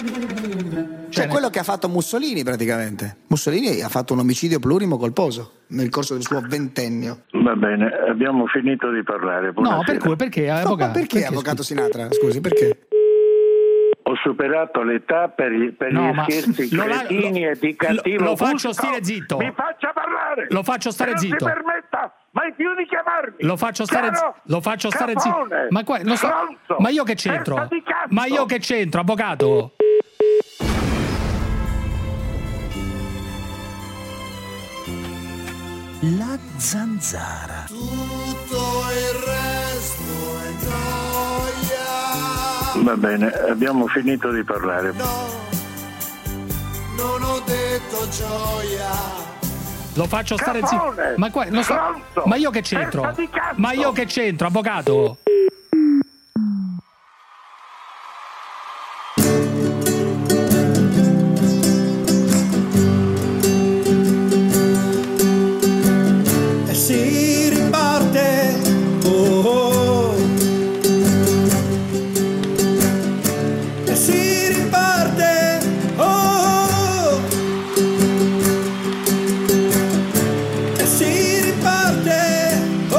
Cioè quello che ha fatto Mussolini praticamente. Mussolini ha fatto un omicidio plurimo colposo nel corso del suo ventennio. Va bene, abbiamo finito di parlare. Buonasera. No, perché avvocato? No, perché avvocato Sinatra? Scusi, perché? Ho superato l'età per gli scherzi cretini e di cattivo lo faccio gusto. stare zitto. Mi faccia parlare. Lo faccio stare zitto. Non si permetta mai più di chiamarmi. Lo faccio stare zitto. Ma qua, non so, ma io che c'entro? Ma io che c'entro, avvocato? La zanzara. Tutto il resto è noia. Va bene, abbiamo finito di parlare. No, non ho detto gioia. Lo faccio stare zitto. Ma qua, non so, ma io che c'entro? Ma io che c'entro, avvocato? Si riparte, e si riparte, e si riparte,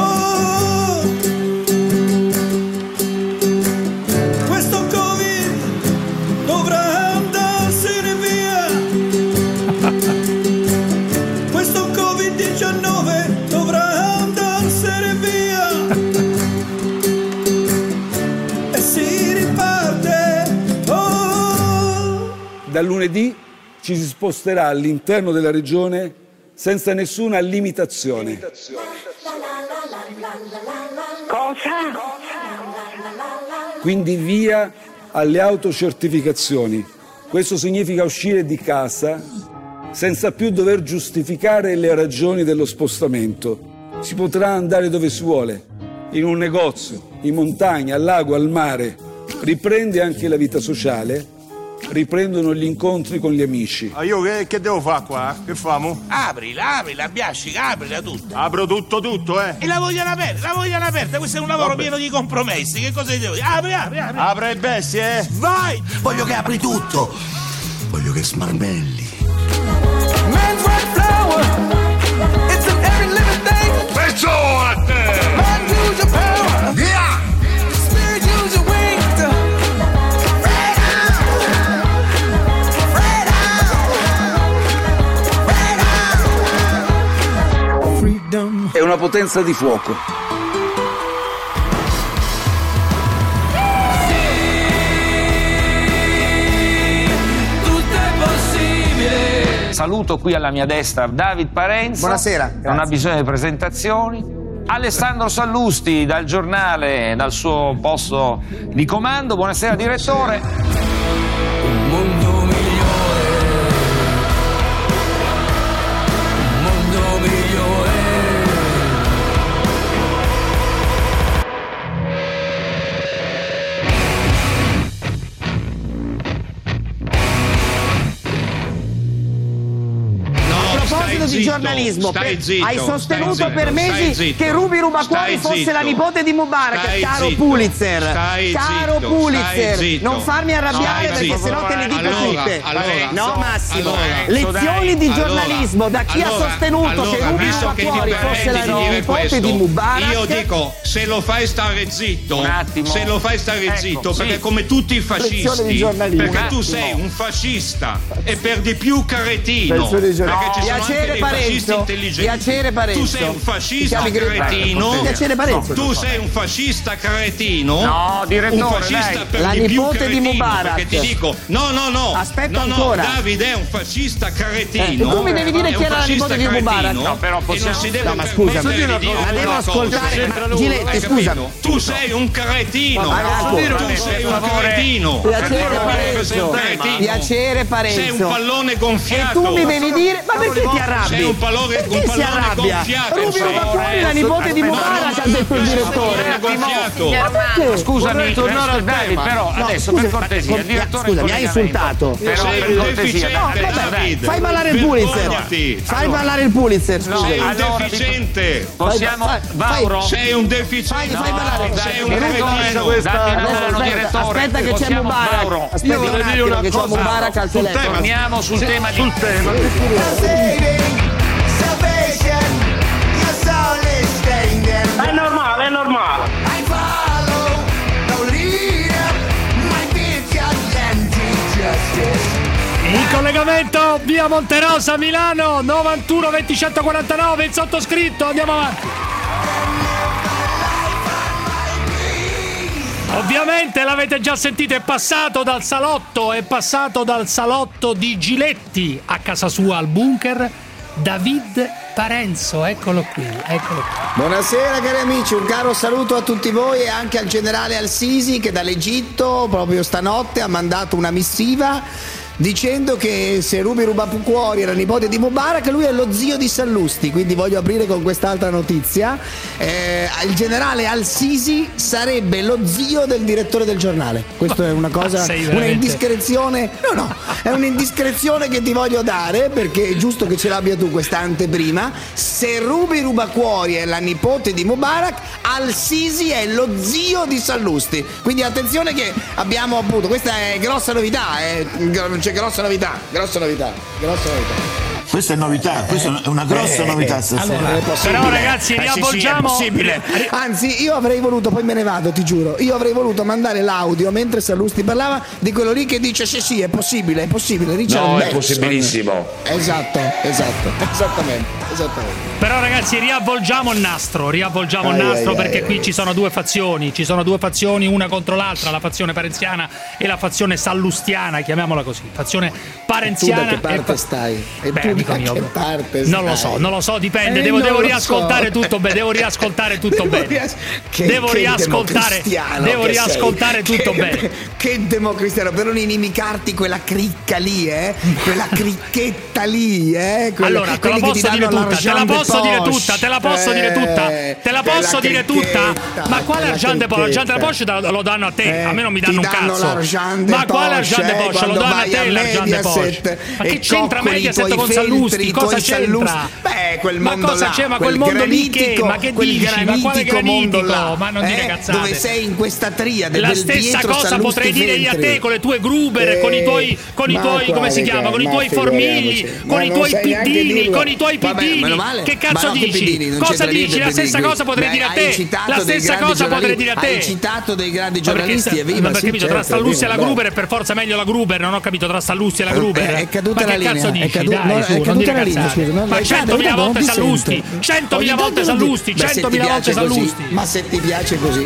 questo Covid dovrà andarsene via, questo Covid-19 dovrà andarsene via, e si riparte. Da lunedì ci si sposterà all'interno della regione senza nessuna limitazione. Quindi via alle autocertificazioni. Questo significa uscire di casa senza più dover giustificare le ragioni dello spostamento. Si potrà andare dove si vuole, in un negozio, in montagna, al lago, al mare. Riprende anche la vita sociale, riprendono gli incontri con gli amici. Ah, io che devo fare qua? Che famo? Aprila, biascica, aprila tutta. Apro tutto, eh. E la vogliano aperta, questo è un lavoro pieno di compromessi, che cosa devo dire? Apri. Apre il bestie, eh. Vai! Voglio che apri tutto. Voglio che smarmelli. Man's white flower, it's in every living thing. Pezzo a te! Man, use your power. Via! Spirit, use your wings to freedom. È una potenza di fuoco. Tutto è possibile. Saluto qui alla mia destra David Parenza. Buonasera. Non ha bisogno di presentazioni. Alessandro Sallusti dal giornale, dal suo posto di comando. Buonasera direttore. Un mondo migliore. Un mondo migliore. A proposito di giornalismo, hai sostenuto per mesi che Ruby Rubacuori fosse la nipote di Mubarak. Caro Pulitzer, non farmi arrabbiare perché sennò te le dico tutte. No, Massimo, lezioni di giornalismo da chi ha sostenuto che Ruby Rubacuori fosse la nipote di Mubarak. Io dico, se lo fai stare zitto, perché come tutti i fascisti, perché tu sei un fascista e per di più cretino, perché ci sono anche dei fascisti intelligenti. Tu sei un fascista cretino. Tu sei un fascista cretino. No, direttore, un fascista per la di più nipote di cretino, Mubarak. perché ti dico, no. Aspetta ancora. Davide è un fascista cretino. Tu mi devi dire chi era la nipote di Mubarak. No, però possiamo... E non si deve ma scusa, permettere di dire ma devo ascoltare. Giletti, scusami. Tu sei un cretino. Tu sei un cretino. Piacere Parenzo. Sei un pallone gonfiato. E tu mi devi dire, ma perché ti arrabbi? arrabbi? Sei un pallone gonfiato. Rubio Rubacuori, la nipote di Mubarak, ha detto il direttore. Scusami, tornare al David, però adesso per cortesia, il direttore. Scusa, mi hai insultato. Però per cortesia, fai parlare il Pulitzer. Fai parlare il Pulitzer, scusa. Sei un deficiente. Possiamo, Mauro? Sei un deficiente. Fai parlare. Sei un cretino. Aspetta che c'è Mubarak. Aspetta un attimo che c'è Mubarak al telefono. Torniamo sul tema di... È normale, è normale. In collegamento via Monterosa Milano 91 20 149 il sottoscritto, andiamo avanti. Ovviamente l'avete già sentito, è passato dal salotto di Giletti a casa sua al bunker. David Parenzo, eccolo qui. Buonasera cari amici, un caro saluto a tutti voi e anche al generale Al-Sisi che dall'Egitto proprio stanotte ha mandato una missiva dicendo che se Rubi Rubacuori era nipote di Mubarak, lui è lo zio di Sallusti. Quindi voglio aprire con quest'altra notizia. Il generale Al-Sisi sarebbe lo zio del direttore del giornale. Questa è una cosa, una indiscrezione. No, è un'indiscrezione che ti voglio dare, perché è giusto che ce l'abbia tu questa anteprima. Se Rubi Rubacuori è la nipote di Mubarak, Al-Sisi è lo zio di Sallusti. Quindi attenzione che abbiamo appunto, questa è grossa novità, c'è grossa novità. Questa è novità, questa è una grossa novità stasera. Però ragazzi, riavvolgiamo. Possibile. Anzi, io avrei voluto, poi me ne vado, ti giuro. Io avrei voluto mandare l'audio mentre Sallusti parlava di quello lì che dice sì, è possibile. Richard No, Benson. è possibilissimo. Esatto, esattamente. Però ragazzi, riavvolgiamo il nastro perché qui ci sono due fazioni, una contro l'altra, la fazione parenziana e la fazione sallustiana, chiamiamola così, fazione parenziana. Tu da che parte stai? Non lo so, dipende, devo riascoltare tutto bene, devo riascoltare tutto bene. Che democristiano, per non inimicarti quella cricca lì, quella cricchetta lì, allora, te la posso dire tutta. Ma quale Argent de Poche? L'argent de Poche lo danno a te, a me non mi danno un cazzo. Ma quale Argent de Poche? Lo danno a te l'Argent de Poche. Ma che c'entra Mediaset con Sallusti? Cosa c'entra? Quel mondo cosa c'è? Ma quel mondo lì che? Ma che dici? Ma quale granitico? Ma non dire cazzate. Dove sei in questa triade? La stessa cosa potrei dire io a te con le tue Gruber, con i tuoi come si chiama? Con i tuoi formigli, con i tuoi piddini, Che cazzo dici? Cosa dici? La stessa cosa potrei dire a te. Hai citato dei grandi giornalisti, e viva. Non ho capito, tra Sallusti e la Gruber è per forza meglio la Gruber. Non ho capito, tra Sallusti e la Gruber. È caduta la linea. Cazzo dici? Dai, su, non dire cazzate. Ma 100.000 volte Sallusti. 100.000 volte Sallusti. 100.000 volte Sallusti. Ma se ti piace così.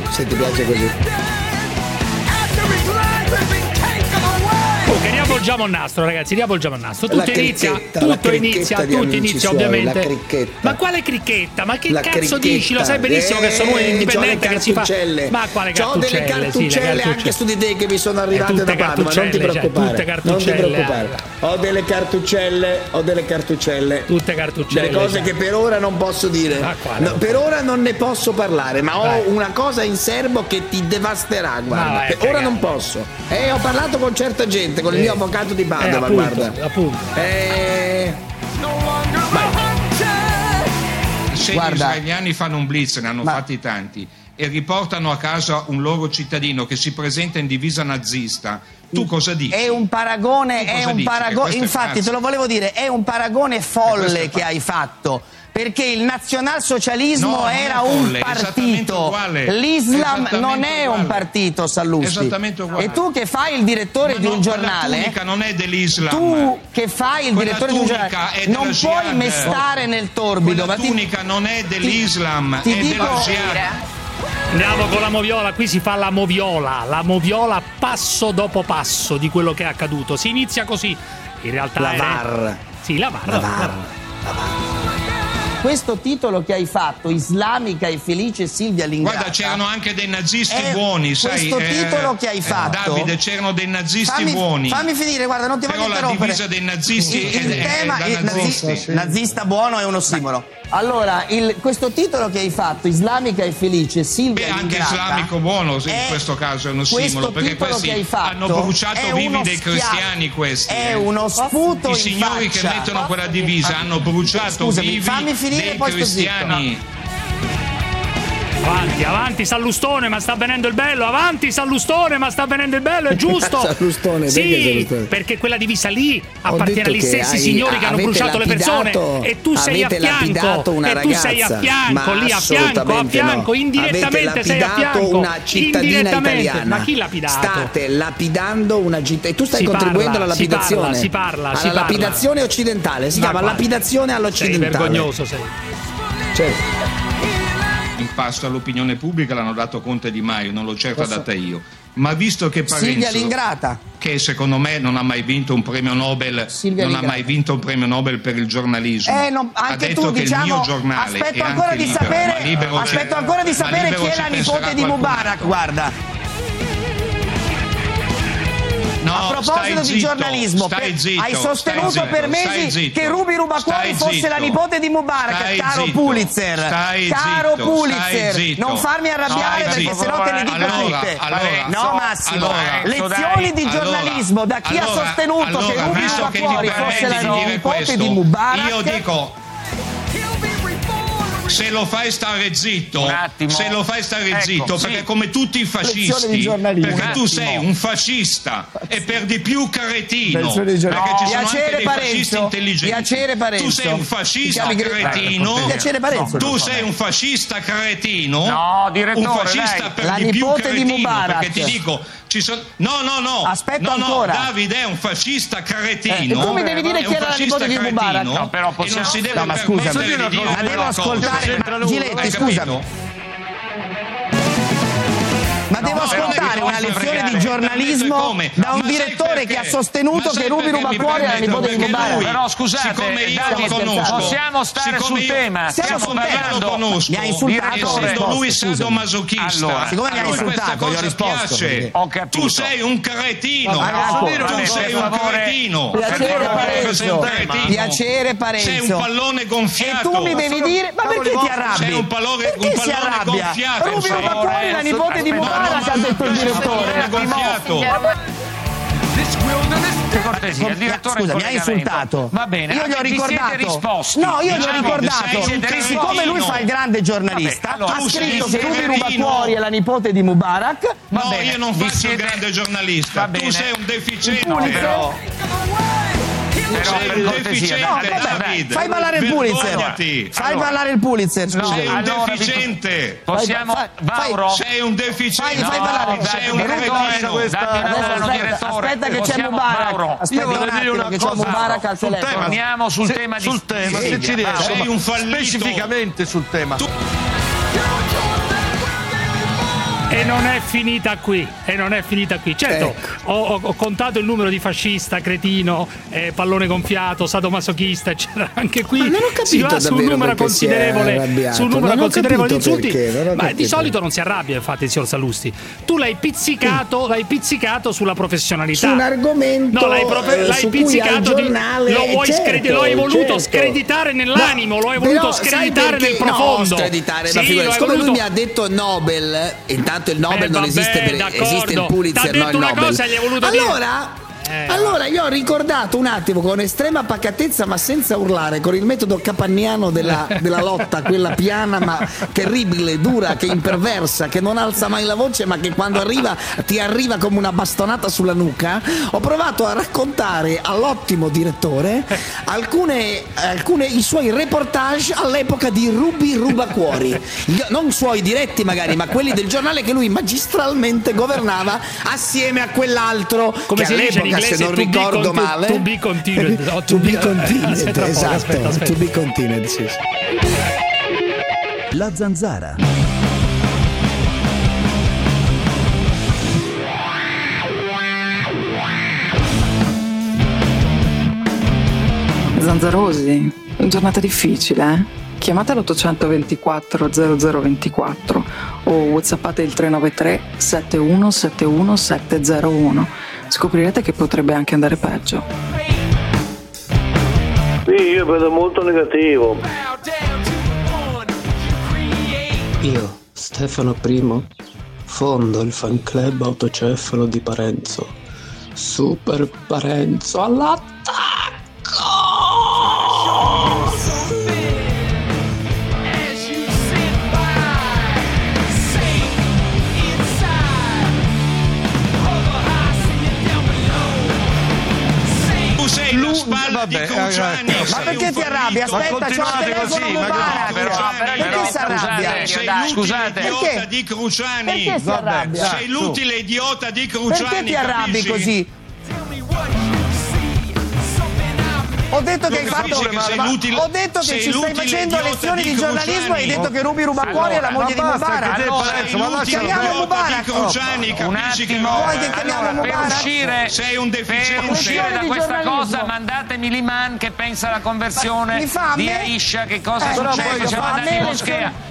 Ok, riavvolgiamo il nastro, ragazzi, Tutto inizia ovviamente. Ma quale cricchetta? Ma che cazzo dici? Lo sai benissimo che sono un indipendente che si fa. Ma quale cartuccelle? Ho delle cartuccelle anche su di te che mi sono arrivate da Padova, non ti preoccupare. Ho delle cartuccelle. Tutte cartuccelle. Delle cose che per ora non posso dire. Per ora non ne posso parlare, ma ho una cosa in serbo che ti devasterà, guarda. Per ora non posso. Ho parlato con certa gente, con il mio avvocato di Padova, guarda. Appunto. Se gli israeliani fanno un blitz, ne hanno fatti tanti, e riportano a casa un loro cittadino che si presenta in divisa nazista, tu cosa dici? È un paragone, infatti te lo volevo dire, è un paragone folle che hai fatto. Perché il nazionalsocialismo era un partito, l'Islam non è un partito, Sallusti. Esattamente uguale. E tu che fai il direttore di un giornale, la tunica non è dell'Islam. Tu che fai il direttore di un giornale, non puoi mestare nel torbido. La tunica non è dell'Islam, è dello jihad. Andiamo con la moviola, qui si fa la moviola passo dopo passo di quello che è accaduto. Si inizia così, in realtà la VAR. Sì, la VAR. questo titolo che hai fatto, Islamica e felice Silvia Lingrata. Guarda, c'erano anche dei nazisti buoni, sai. Questo titolo che hai fatto. Davide, c'erano dei nazisti buoni. Fammi finire, guarda, non ti voglio interrompere. Però la divisa dei nazisti il tema nazista buono è un ossimoro. Allora, questo titolo che hai fatto, Islamica e felice Silvia Lingrata. Anche islamico buono, in questo caso è uno ossimoro, perché questi hanno bruciato vivi dei cristiani, questi. È uno sputo i signori che mettono quella divisa hanno bruciato vivi dei cristiani. Avanti Sallustone, ma sta venendo il bello. Avanti Sallustone, ma sta venendo il bello, è giusto. Sallustone, sì, perché quella divisa lì appartiene agli stessi signori che hanno bruciato le persone e tu sei a fianco. E tu sei a fianco, lì a fianco, indirettamente sei a fianco. Una cittadina italiana. Ma chi lapidato? State lapidando una cittadina. E tu stai contribuendo alla lapidazione. Si parla. Alla lapidazione occidentale. Si chiama lapidazione all'occidentale. Sei vergognoso, sei. Certo. In pasto all'opinione pubblica l'hanno dato Conte Di Maio, non l'ho certo data io. Ma visto che Parenzo, Silvia Lingrata, che secondo me non ha mai vinto un premio Nobel, ha mai vinto un premio Nobel per il giornalismo, ha detto tu, che il mio giornale aspetto ancora di sapere chi è la nipote di Mubarak, guarda. No, a proposito di giornalismo, hai sostenuto per mesi che Ruby Rubacuori fosse la nipote di Mubarak, caro Pulitzer. Non farmi arrabbiare perché sennò te ne dico tutte. No, Massimo, lezioni di giornalismo da chi ha sostenuto che Ruby Rubacuori fosse la nipote di Mubarak. Io dico, se lo fai stare zitto, perché come tutti i fascisti, perché tu sei un fascista e per di più cretino, perché ci sono anche dei fascisti intelligenti. Tu sei un fascista cretino, tu sei un fascista cretino, un fascista per di più cretino, perché ti dico, no, aspetta ancora. Davide è un fascista cretino. E tu mi devi dire chi era la nipote di Mubarak. No, però e non si deve permettere di dire ma devo ascoltare. Giletti, scusami. Ma devo ascoltare una lezione di giornalismo da un direttore che ha sostenuto che Ruby Rubacuori era la nipote di Mubarak. Però scusate, possiamo stare sul tema. Mi ha insultato. Essendo lui sadomasochista, siccome mi ha insultato, gli ho risposto. Tu sei un cretino. Tu sei un cretino. Piacere Parenzo. Sei un pallone gonfiato. E tu mi devi dire, ma perché ti arrabbi? Sei un pallone gonfiato. Ruby Rubacuori è la nipote di Mubarak, ha detto il direttore. Per cortesia, il direttore scusa, mi ha insultato. Va bene, io gli ho ricordato. No, io gli ho ricordato. Siccome lui fa il grande giornalista, ha scritto che Ruby Rubacuori è la nipote di Mubarak. No, io non faccio il grande giornalista. Tu sei un deficiente. Però per cortesia, fai ballare il Pulitzer. Fai ballare il Pulitzer, scusa. Sei un deficiente. Possiamo, Mauro? Sei un deficiente. Fai ballare. Sei un cretino. Aspetta che c'è Mubarak. Aspetta un attimo che c'è Mubarak al telefono. Torniamo sul tema se ci riesci. Sei un fallito. Specificamente sul tema. E non è finita qui. Certo, ho contato il numero di fascista, cretino, pallone gonfiato, sadomasochista, eccetera. Anche qui non ho capito, si va su un numero considerevole di insulti. Ma di solito non si arrabbia, infatti, il signor Sallusti. Tu l'hai pizzicato sulla professionalità. Su un argomento l'hai pizzicato giornale, lo hai voluto screditare nell'animo, lo hai voluto screditare nel profondo. No, screditare, siccome lui mi ha detto Nobel, intanto il Nobel non esiste, esiste il Pulitzer, no il Nobel. Cosa gli hai voluto dire? Allora io ho ricordato un attimo con estrema pacatezza ma senza urlare, con il metodo capanniano della lotta, quella piana ma terribile, dura, che imperversa, che non alza mai la voce ma che quando arriva ti arriva come una bastonata sulla nuca. Ho provato a raccontare all'ottimo direttore alcune i suoi reportage all'epoca di Ruby Rubacuori, non suoi diretti magari ma quelli del giornale che lui magistralmente governava assieme a quell'altro come che all'epoca, se non ricordo male, to be continued, esatto, to be continued, sì. La Zanzara. Zanzarosi, giornata difficile, chiamate l'824 0024 o whatsappate il 393 7171 701. Scoprirete che potrebbe anche andare peggio. Sì, io vedo molto negativo. Io, Stefano I, fondo il fan club autocefalo di Parenzo. Super Parenzo all'attacco! Di Cruciani, ma perché ti arrabbi? Aspetta, c'ho il telefono Mubarak. Perché si arrabbia? Scusate, perché? Di Cruciani. Perché si arrabbia? Sei l'utile idiota di Cruciani. Perché ti arrabbi così? Ho detto che hai fatto. Ho detto che ci stai facendo lezioni di giornalismo e hai detto che Ruby Rubacuori è la moglie di Mubarak. Chiamiamo Mubarak. Un attimo. Vuoi che chiamiamo Mubarak? Sei un deficiente. Per uscire da questa cosa, mandatemi Liman che pensa alla conversione di Aisha. Che cosa succede? Siamo andati in moschea.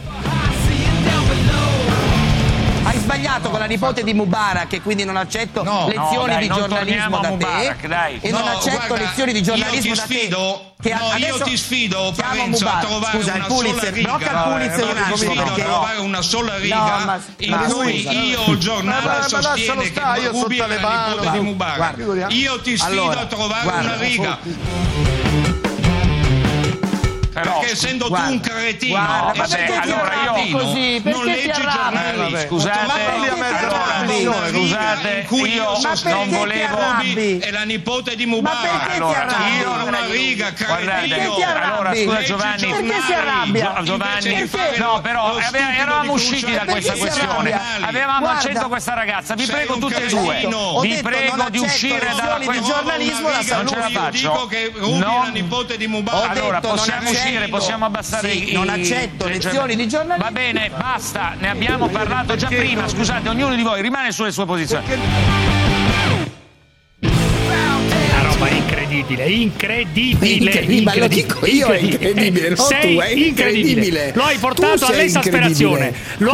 Hai sbagliato con la nipote di Mubarak e quindi non accetto lezioni di giornalismo da te. E non accetto lezioni di giornalismo da te. Io ti sfido, Parenzo, a trovare una sola riga. Trovare una sola riga in cui io il giornale sostiene che Ruby è la nipote di Mubarak. Io ti sfido a trovare una riga. Perché essendo tu un cretino, ma perché allora io così? non leggi i giornali. Scusate, io non volevo. È la nipote di Mubarak. Allora io una riga, cretino. Allora scusa Giovanni, perché si arrabbia? Giovanni, no, però eravamo usciti da questa questione. Avevamo acceso questa ragazza. Vi prego tutte e due. Vi prego di uscire dalla questione. Non ce la faccio. La nipote di Mubarak. Allora possiamo abbassare non accetto lezioni di giornalismo. Va bene, basta, ne abbiamo parlato già prima. Scusate, ognuno di voi rimane sulle sue posizioni. Una roba incredibile. Ma lo dico io, è incredibile, no? Sei tu, è incredibile. Lo hai portato all'esasperazione.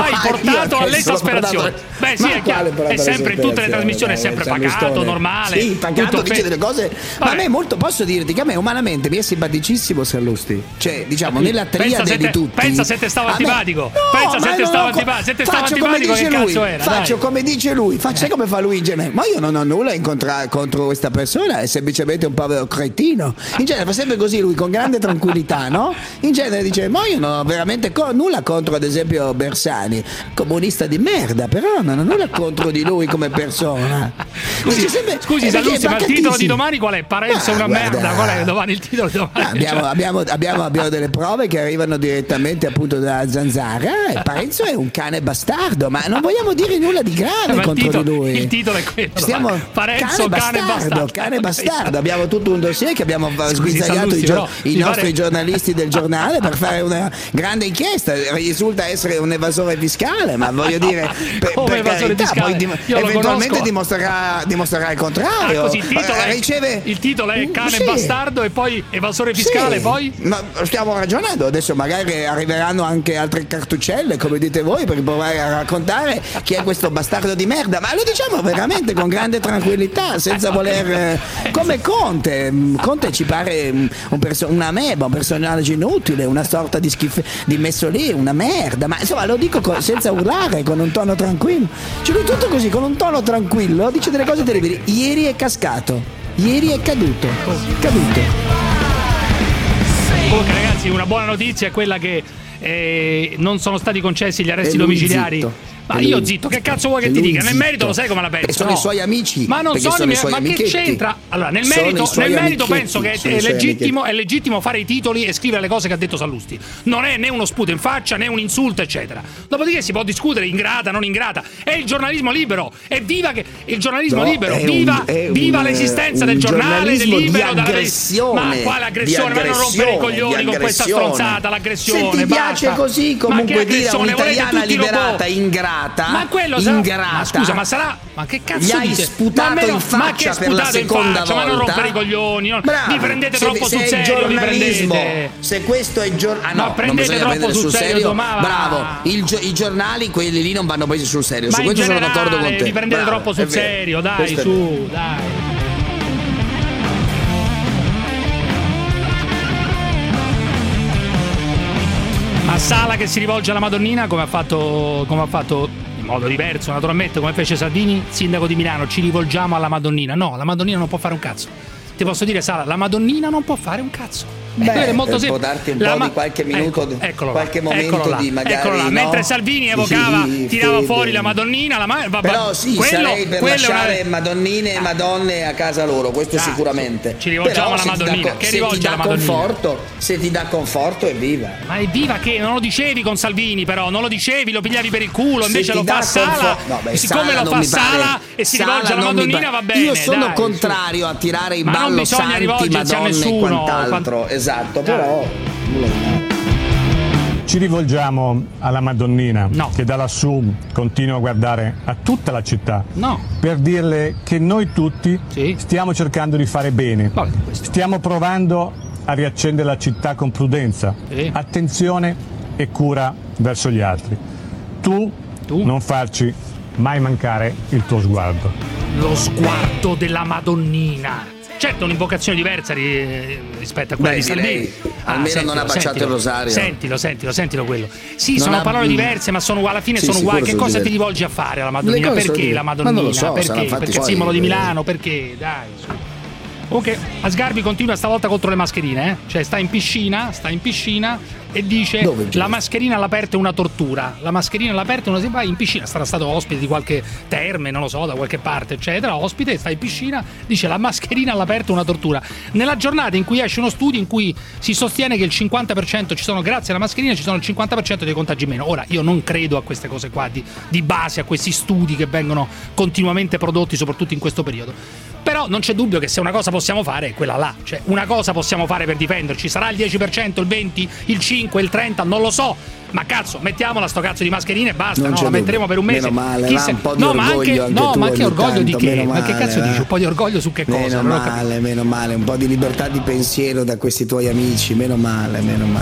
Beh, sì, è chiaro. È sempre in tutte le trasmissioni, è sempre pacato, normale. Sì, pacato, dice delle cose. Ma a me molto, posso dirti che a me umanamente mi è simpaticissimo Sallusti. Cioè, diciamo, nella triade di tutti. Pensa se te stavo antipatico. Pensa se te stavo antipatico, che cazzo era? Faccio come dice lui, faccio come fa Luigi. Ma io non ho nulla contro questa persona, è semplicemente un povero cretino. In genere fa sempre così lui, con grande tranquillità, no? In genere dice, ma io non ho veramente nulla contro, ad esempio, Bersani, comunista di merda, però non ho nulla contro di lui come persona. Scusi Sallusti, ma il titolo di domani qual è? Parenzo è una merda, qual è domani il titolo di domani? Abbiamo delle prove che arrivano direttamente appunto da Zanzara e Parenzo è un cane bastardo, ma non vogliamo dire nulla di grave contro di lui. Il titolo è quello. Parenzo cane bastardo. Abbiamo tutto un dossier che abbiamo sguizzagliato i nostri giornalisti del giornale per fare una grande inchiesta. Risulta essere un evasore fiscale, ma voglio dire, per carità, poi eventualmente dimostrerà il contrario. Così, il titolo è cane bastardo e poi evasore fiscale, poi? Ma stiamo ragionando, adesso magari arriveranno anche altre cartuccelle, come dite voi, per provare a raccontare chi è questo bastardo di merda, ma lo diciamo veramente con grande tranquillità, senza voler, come Conte ci pare una meba, un personaggio inutile, una sorta di messo lì, una merda, ma insomma lo dico senza urlare, con un tono tranquillo, cioè lui tutto così, con un tono tranquillo, dice delle cose terribili. Ieri è cascato, ieri è caduto. Comunque ragazzi, una buona notizia è quella che non sono stati concessi gli arresti domiciliari. Zitto. Ma io zitto, che cazzo vuoi che ti dica? Nel merito lo sai come la penso. E sono i suoi amici. Ma non sono i suoi amichetti. Che c'entra? Allora, nel merito penso che è legittimo fare i titoli e scrivere le cose che ha detto Sallusti. Non è né uno sputo in faccia né un insulto, eccetera. Dopodiché si può discutere ingrata, non ingrata. È il giornalismo libero. E viva il giornalismo libero. Viva l'esistenza del giornale libero dalla aggressione. Ma quale aggressione? Ma non rompere i coglioni con questa stronzata, l'aggressione. Se ti piace così, comunque dire un'italiana liberata ingrata, ingrata. Ma quello ingrata. Ma scusa, ma sarà. Ma che cazzo gli hai dite? sputato in faccia per la seconda volta. Ma non rompere i coglioni. Vi prendete troppo sul serio. Se questo è giornalismo. Ma prendete troppo sul serio. Bravo. I giornali, quelli lì non vanno presi sul serio. Su questo sono d'accordo con te. Vi prendete troppo sul serio. Dai, su, dai. Ma Sala che si rivolge alla Madonnina come ha fatto in modo diverso naturalmente, come fece Salvini, sindaco di Milano, ci rivolgiamo alla Madonnina. No, la Madonnina non può fare un cazzo. Ti posso dire, Sala, la Madonnina non può fare un cazzo. È molto semplice. Può darti un po' di qualche minuto, qualche momento di magari. No? Mentre Salvini evocava, tirava fuori la Madonnina, però sì, sarei per lasciare Madonnine e Madonne a casa loro, questo sicuramente. Ci rivolgiamo alla Madonnina. Che rivolge alla Madonnina? Se ti dà conforto, evviva. Ma evviva che non lo dicevi con Salvini, però non lo dicevi, lo pigliavi per il culo, invece lo fa Sala. Siccome lo fa Sala e si rivolge alla Madonnina, va bene. Io sono contrario a tirare in ballo santi, Madonne e quant'altro. Esatto, però ci rivolgiamo alla Madonnina che da lassù continua a guardare a tutta la città per dirle che noi tutti stiamo cercando di fare bene, stiamo provando a riaccendere la città con prudenza, attenzione e cura verso gli altri. Tu non farci mai mancare il tuo sguardo. Lo sguardo della Madonnina. Certo, un'invocazione diversa rispetto a quella di Salvini. Almeno non ha baciato il rosario. Sentilo quello. Sì, sono parole diverse, ma alla fine sono uguali. Che cosa ti rivolgi a fare alla Madonnina? Perché la Madonnina? Non lo so, perché il simbolo di Milano? Perché? Dai, su. Ok, Asgarbi continua stavolta contro le mascherine, Cioè sta in piscina e dice la mascherina all'aperto è una tortura. La mascherina all'aperto è una va in piscina, sarà stato ospite di qualche terme, non lo so, da qualche parte, eccetera, ospite, sta in piscina, dice la mascherina all'aperto è una tortura. Nella giornata in cui esce uno studio in cui si sostiene che il 50% grazie alla mascherina ci sono il 50% dei contagi meno. Ora, io non credo a queste cose qua di base, a questi studi che vengono continuamente prodotti, soprattutto in questo periodo. Però non c'è dubbio che se una cosa possiamo fare è quella là, cioè una cosa possiamo fare per difenderci, sarà il 10%, il 20%, il 5%, il 30%, non lo so, ma cazzo, mettiamola sto cazzo di mascherina e basta, la metteremo per un mese. Meno male, un po' di orgoglio ma anche orgoglio di che? Ma che cazzo dici? Un po' di orgoglio su che cosa? Meno male, un po' di libertà di pensiero da questi tuoi amici, meno male.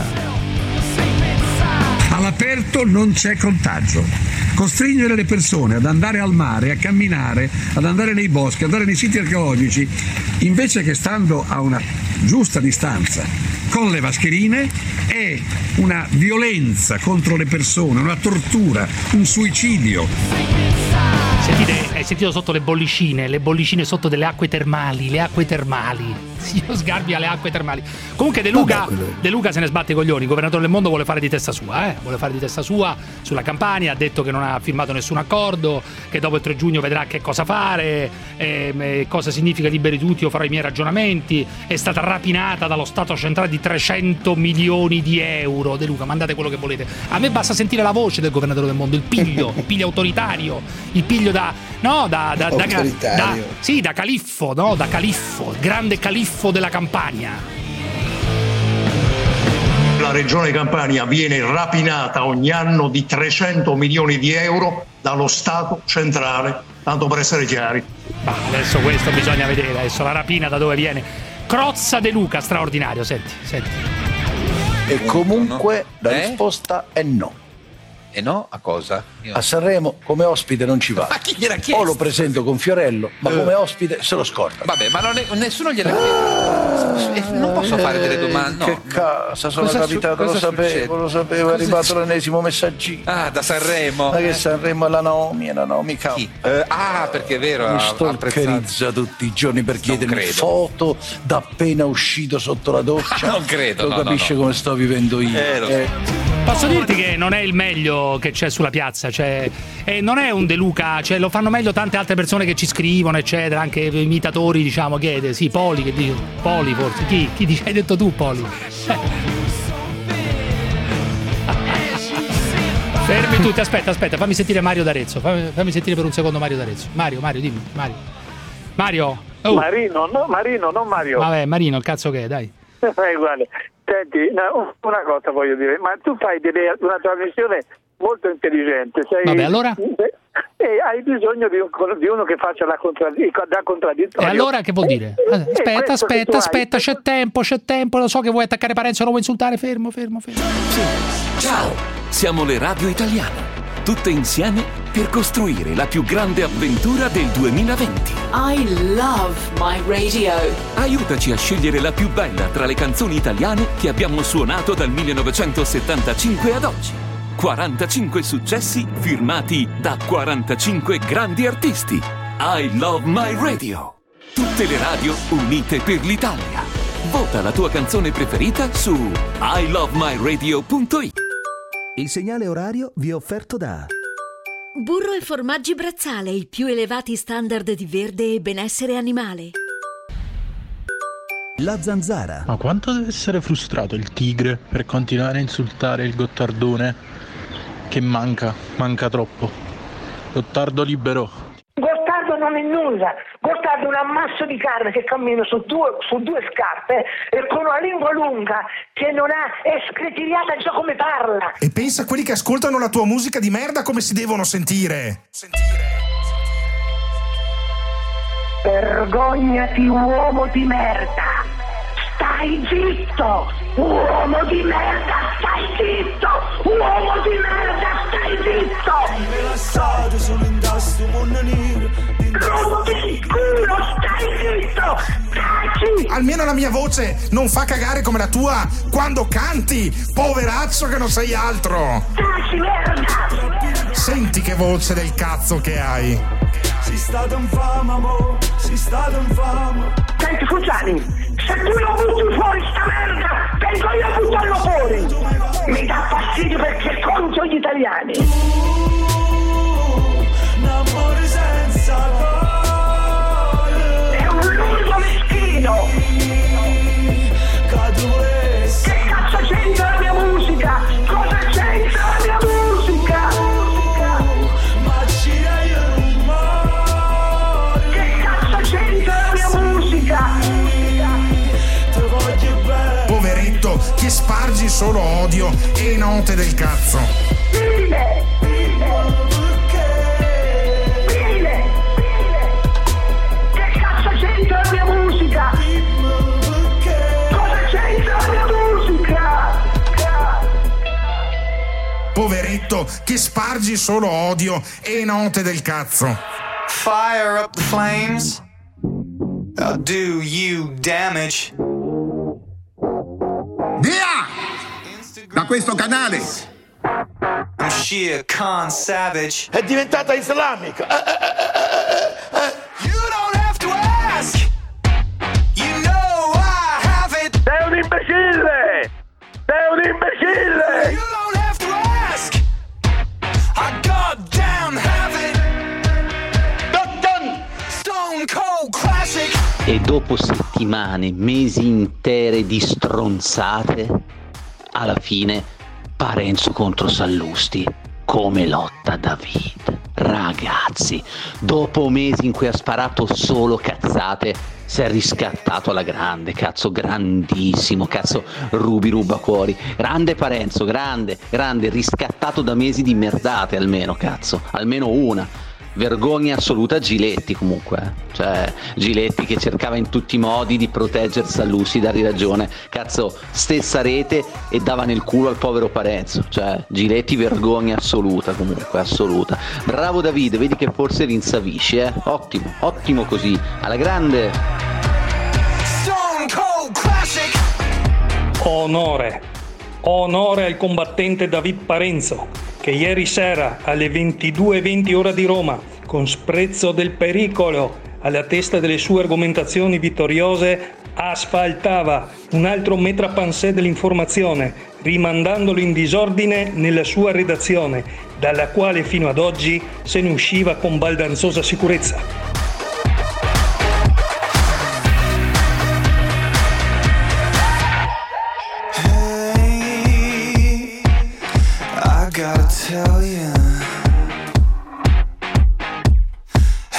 All'aperto non c'è contagio. Costringere le persone ad andare al mare, a camminare, ad andare nei boschi, ad andare nei siti archeologici, invece che stando a una giusta distanza con le mascherine, è una violenza contro le persone, una tortura, un suicidio. Hai sentito sotto le bollicine sotto delle acque termali, Signor Sgarbi alle acque termali. Comunque De Luca se ne sbatte i coglioni, il governatore del mondo vuole fare di testa sua, sulla Campania, ha detto che non ha firmato nessun accordo, che dopo il 3 giugno vedrà che cosa fare, cosa significa liberi tutti, io farò i miei ragionamenti, è stata rapinata dallo Stato centrale di 300 milioni di euro. De Luca, mandate quello che volete. A me basta sentire la voce del governatore del mondo, il piglio autoritario, il piglio da califfo, grande califfo della Campania. La regione Campania viene rapinata ogni anno di 300 milioni di euro dallo Stato centrale, tanto per essere chiari. Ma adesso questo bisogna vedere, adesso la rapina da dove viene. Crozza De Luca, straordinario, senti. E comunque la risposta è no. E no? A cosa? A Sanremo come ospite non ci va. Ma chi gliel'ha chiesto? O lo presento con Fiorello, ma come ospite se lo scorda. Vabbè, ma nessuno gliel'ha chiesto. Non posso fare delle domande. Che casa, sono capitato, lo sapevo, è arrivato l'ennesimo messaggino. Ah, da Sanremo. Ma che Sanremo è la Naomi Campbell. Perché è vero. Mi stalkerizza tutti i giorni per chiedermi foto da appena uscito sotto la doccia. Non credo. Lo capisce come sto vivendo io. Posso dirti che non è il meglio che c'è sulla piazza, cioè non è un De Luca, cioè lo fanno meglio tante altre persone che ci scrivono, eccetera, anche imitatori, diciamo, che sì, Poli, che dico, Poli forse, chi dice, hai detto tu Poli? Fermi tutti, aspetta, fammi sentire Mario D'Arezzo, fammi sentire per un secondo Mario D'Arezzo. Mario, dimmi, Mario. Oh. Marino, non Mario. Vabbè, Marino, il cazzo che è, dai. È uguale. Senti, una cosa voglio dire, ma tu fai una trasmissione molto intelligente. Vabbè, allora? E hai bisogno di uno che faccia da contraddittorio. E allora che vuol dire? Aspetta, c'è tempo, lo so che vuoi attaccare Parenzo, lo vuoi insultare, fermo. Sì. Ciao, siamo le radio italiane, tutte insieme per costruire la più grande avventura del 2020. I love my radio. Aiutaci a scegliere la più bella tra le canzoni italiane che abbiamo suonato dal 1975 ad oggi. 45 successi firmati da 45 grandi artisti. I love my radio. Tutte le radio unite per l'Italia. Vota la tua canzone preferita su ilovemyradio.it. Il segnale orario vi è offerto da Burro e Formaggi Brazzale, i più elevati standard di verde e benessere animale. La Zanzara. Ma quanto deve essere frustrato il tigre per continuare a insultare il Gottardone? Che manca troppo. Gottardo libero. Gottardo non è nulla. Gottardo è un ammasso di carne che cammina su due scarpe e con una lingua lunga che non ha escretigliata già come parla. E pensa a quelli che ascoltano la tua musica di merda come si devono sentire. Vergognati, uomo di merda. Stai zitto, uomo di merda, stai zitto, uomo di merda, stai zitto. Rilassato sono in tasto, rompi il culo, stai zitto, taci. Almeno la mia voce non fa cagare come la tua quando canti, poveraccio che non sei altro. Taci, merda. Senti che voce del cazzo che hai. Si stato in fama, mo, si stato in fama. Senti, Fuciani, se tu lo butti fuori sta merda, vengo io a buttarlo fuori. Mi dà fastidio perché contro gli italiani. Un amore senza parole. È un lungo meschino. Che cazzo c'entra la mia musica? Cosa c'entra la mia musica? Ma ci hai un mare. Che cazzo c'entra la mia musica? Poveretto, che spargi solo odio e note del cazzo. Fine! Che cazzo c'entra la mia musica? Cosa c'entra la mia musica? Poveretto, che spargi solo odio e note del cazzo. Fire up the flames. I'll do you damage. Via! Da questo canale! I'm sheer Khan Savage. È diventata islamica! You don't have to ask. You know I have it. Sei un imbecille! Sei un imbecille! You don't have to ask. I goddamn have it. Stone Cold Classic. E dopo settimane, mesi intere di stronzate, alla fine Parenzo contro Sallusti come lotta David. Ragazzi, dopo mesi in cui ha sparato solo cazzate, si è riscattato alla grande, cazzo, grandissimo, cazzo, rubacuori, grande Parenzo, grande, riscattato da mesi di merdate almeno, cazzo, almeno una. Vergogna assoluta Giletti comunque, cioè Giletti che cercava in tutti i modi di proteggere Sallusti, dargli ragione, cazzo, stessa rete e dava nel culo al povero Parenzo, cioè Giletti vergogna assoluta comunque, assoluta. Bravo Davide, vedi che forse rinsavisci, ottimo così, alla grande. Stone Cold Classic. Onore al combattente David Parenzo, che ieri sera alle 22:20 ora di Roma, con sprezzo del pericolo alla testa delle sue argomentazioni vittoriose, asfaltava un altro metrapansè dell'informazione, rimandandolo in disordine nella sua redazione, dalla quale fino ad oggi se ne usciva con baldanzosa sicurezza. Gotta tell you,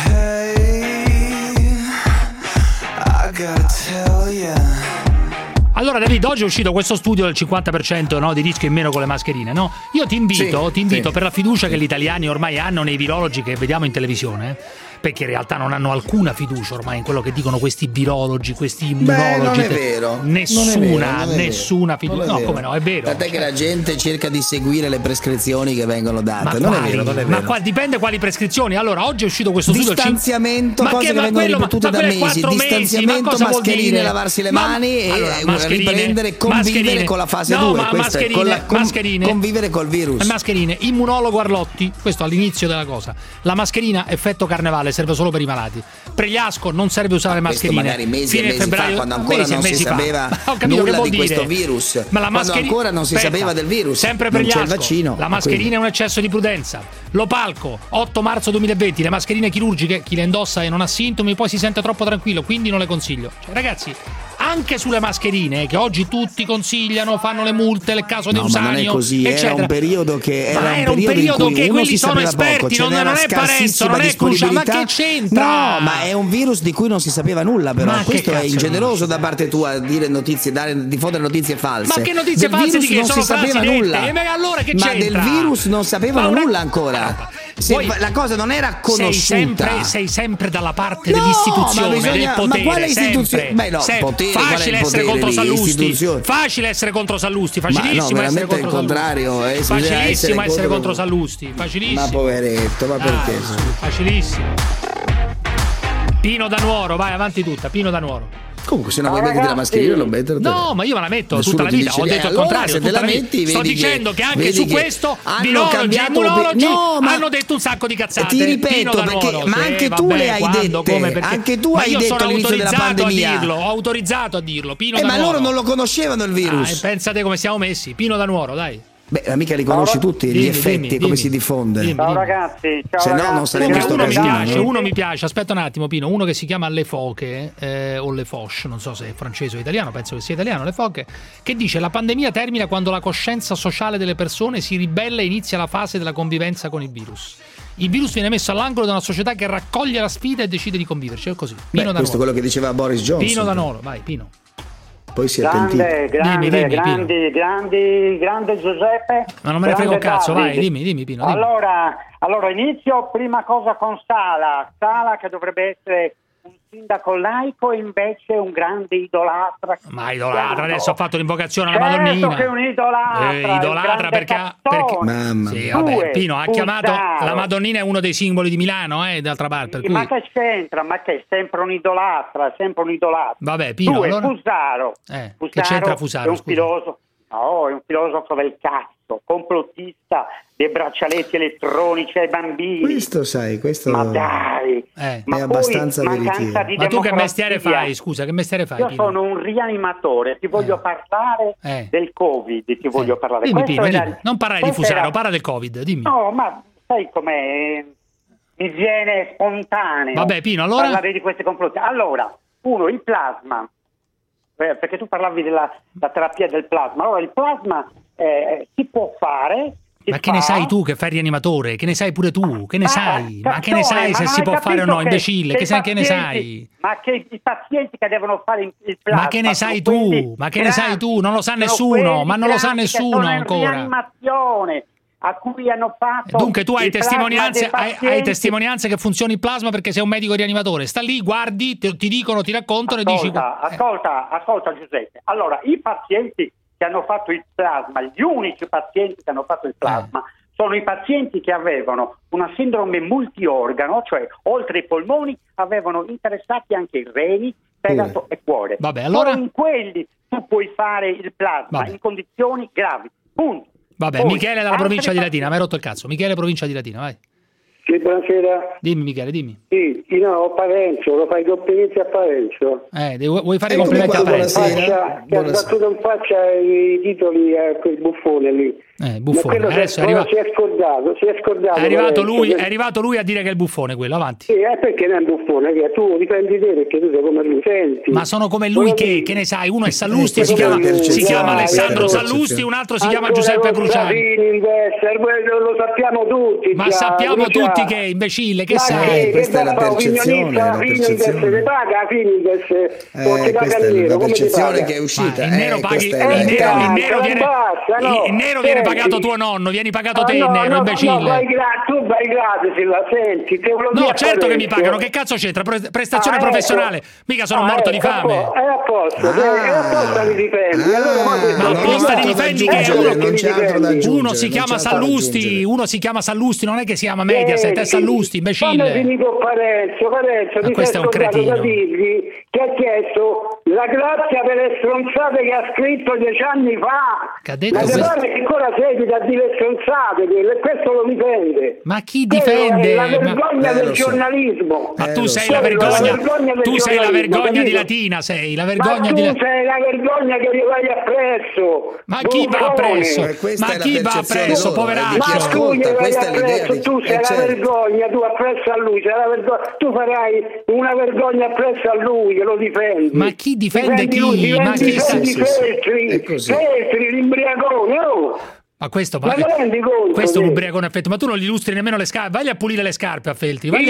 hey, I gotta tell you, Allora David, oggi è uscito questo studio del 50%, no, di rischio in meno con le mascherine, no? Io ti invito per la fiducia che gli italiani ormai hanno nei virologi che vediamo in televisione, perché in realtà non hanno alcuna fiducia ormai in quello che dicono questi virologi, questi immunologi. Non è vero. Nessuna fiducia. No, come no, è vero. Tant'è che la gente cerca di seguire le prescrizioni che vengono date. Non è vero. Ma dipende quali prescrizioni. Allora, oggi è uscito questo studio. Distanziamento, cose che vengono ripetute da mesi. Distanziamento, mascherine, lavarsi le mani e riprendere, convivere con la fase 2. Mascherine, convivere col virus. Mascherine, immunologo Arlotti, questo all'inizio della cosa. La mascherina, effetto carnevale, serve solo per i malati. Pregliasco, non serve usare le mascherine. Magari mesi e mesi fa, quando ancora non si sapeva nulla di questo virus. Ma quando ancora non si sapeva del virus. Sempre per il vaccino. La mascherina è un eccesso di prudenza. Lopalco, 8 marzo 2020, le mascherine chirurgiche, chi le indossa e non ha sintomi poi si sente troppo tranquillo, quindi non le consiglio. Cioè, ragazzi, anche sulle mascherine che oggi tutti consigliano, fanno le multe, il caso di Eusanio, ma non è così, eccetera. Era un periodo che era un periodo in cui quelli sono esperti, non è Parenzo, non è Cruciani, ma che c'entra? No, ma è un virus di cui non si sapeva nulla, però questo è ingeneroso da parte tua, dire notizie, diffondere notizie false. Ma che notizie false di che non sono si sapeva nulla? Allora che ma c'entra? Del virus non sapevano nulla ancora. La cosa non era conosciuta. Sei sempre dalla parte dell'istituzione, del potere. Ma quale istituzione? Beh, no, potere, facile essere contro Sallusti. Facile essere contro Sallusti, facilissimo essere contro Sallusti. Facilissimo essere contro Sallusti, facilissimo. Ma poveretto, ma perché? Facilissimo. Pino da Nuoro, vai avanti tutta, Pino da Nuoro. Comunque se non vuoi mettere la mascherina non metterla. No, ma io me la metto tutta la vita. Ho detto il contrario. Se te la metti, sto dicendo che anche su questo virologi e immunologi hanno detto un sacco di cazzate. Ti ripeto, perché ma anche tu le hai dette. Anche tu hai detto all'inizio della pandemia. Ho autorizzato a dirlo. Pino da ma Nuoro. loro non lo conoscevano il virus. Pensate come siamo messi. Pino da Nuoro, dai. Beh, mica li conosci tutti, gli effetti, come si diffonde. Ciao ragazzi, se no non sarei questo casino. Uno mi piace, aspetta un attimo Pino, uno che si chiama Le Foche, o Le Foche, non so se è francese o italiano, penso che sia italiano, Le Foche, che dice: la pandemia termina quando la coscienza sociale delle persone si ribella e inizia la fase della convivenza con il virus. Il virus viene messo all'angolo da una società che raccoglie la sfida e decide di conviverci, è così. Pino da questo è quello che diceva Boris Johnson. Pino da Nuoro, vai Pino. Poi si è pentito. Grande Giuseppe. Ma non me ne frega un cazzo, vai, dimmi Pino. Allora inizio prima cosa con Sala che dovrebbe essere un sindaco laico e invece un grande idolatra. Ma idolatra, adesso ha fatto l'invocazione alla Madonnina. Certo che è un idolatra perché mamma. Sì, vabbè, Pino ha chiamato la Madonnina, è uno dei simboli di Milano, d'altra parte. Per cui... Ma che c'entra? Ma che è sempre un idolatra, Vabbè, Pino, 2, allora... Fusaro. Che c'entra Fusaro? È un filosofo. No, è un filosofo del cazzo, complottista dei braccialetti elettronici ai bambini. Questo Ma dai, è abbastanza veritiero. Ma tu che mestiere fai? Scusa, che mestiere fai? Io sono un rianimatore, ti voglio parlare del Covid, voglio parlare. Dimmi, Pino, non parlare di Fusaro, parla del Covid, dimmi. No, ma sai com'è? Mi viene spontaneo. Vabbè, Pino, allora parlare di questi complotti. Allora, il plasma. Perché tu parlavi della terapia del plasma. Allora, il plasma si può fare. Ma che ne sai tu che fai rianimatore? Che ne sai pure tu? Che ne sai? Ma che ne sai se si può fare o no, imbecille? Che ne sai? Ma che i pazienti che devono fare il plasma. Ma che ne sai tu? Ma che ne sai tu? Non lo sa nessuno, ma non lo sa nessuno ancora. Rianimazione a cui hanno fatto. Dunque tu hai testimonianze che funzioni il plasma perché sei un medico rianimatore. Sta lì, guardi, ti dicono, ti raccontano e dici. Ascolta Giuseppe. Allora, i pazienti che hanno fatto il plasma, gli unici pazienti che hanno fatto il plasma sono i pazienti che avevano una sindrome multiorgano, cioè oltre ai polmoni avevano interessati anche i reni, fegato e cuore. Vabbè, allora solo in quelli tu puoi fare il plasma in condizioni gravi. Punto. Vabbè, poi, Michele dalla provincia di Latina, mi hai rotto il cazzo. Michele, provincia di Latina, vai. Sì, buonasera. Dimmi Michele, dimmi. Sì, no, Parenzo, lo fai complimenti a Parenzo. Vuoi fare complimenti a Parenzo? Che ha battuto in faccia i titoli a quel buffone lì. Buffone. Adesso si è scordato. È arrivato lui a dire che è il buffone quello, avanti. Sì, perché non è un buffone, che tu difendi te perché tu sei come lui, senti. Ma sono come lui che ne sai, uno è Sallusti, si chiama Alessandro Sallusti, un altro si chiama Giuseppe Cruciani. Lo sappiamo tutti. Ma sappiamo tutti che imbecille, che sei? Questa è la percezione. Paga Fininvest, questa è la percezione che è uscita. Il nero paghi, il nero viene pagato tuo nonno, vieni pagato te, il nero, imbecille. Tu vai gratis, la senti. No, certo che mi pagano, che cazzo c'entra? Prestazione professionale, mica sono morto di fame. È apposta li difendi. Ma apposta li difendi che uno si chiama Sallusti, non è che si chiama Mediaset, è Sallusti, imbecille. Quando è finito Parenzo, questo è un cretino. Che ha chiesto la grazia per le stronzate che ha scritto 10 anni fa. Che ha detto ma che ancora sei da dire stronzate, e questo lo difende. Ma chi difende? È la vergogna del giornalismo. Ma tu sei la vergogna. Tu sei la vergogna di Latina, sei la vergogna di Latina. Sei la vergogna che gli vai appresso. Ma chi va appresso? Ma chi va appresso, poveraccio? Ma tu gli vai appresso, tu sei la vergogna, tu appresso a lui, sei la vergogna. Tu farai una vergogna appresso a lui che lo difendi. Ma chi difende chi? Ma chi Feltri, l'imbriagone, Ma questo è un ubriacone a Feltri, ma tu non gli illustri nemmeno le scarpe. Vai a pulire le scarpe a Feltri. Vai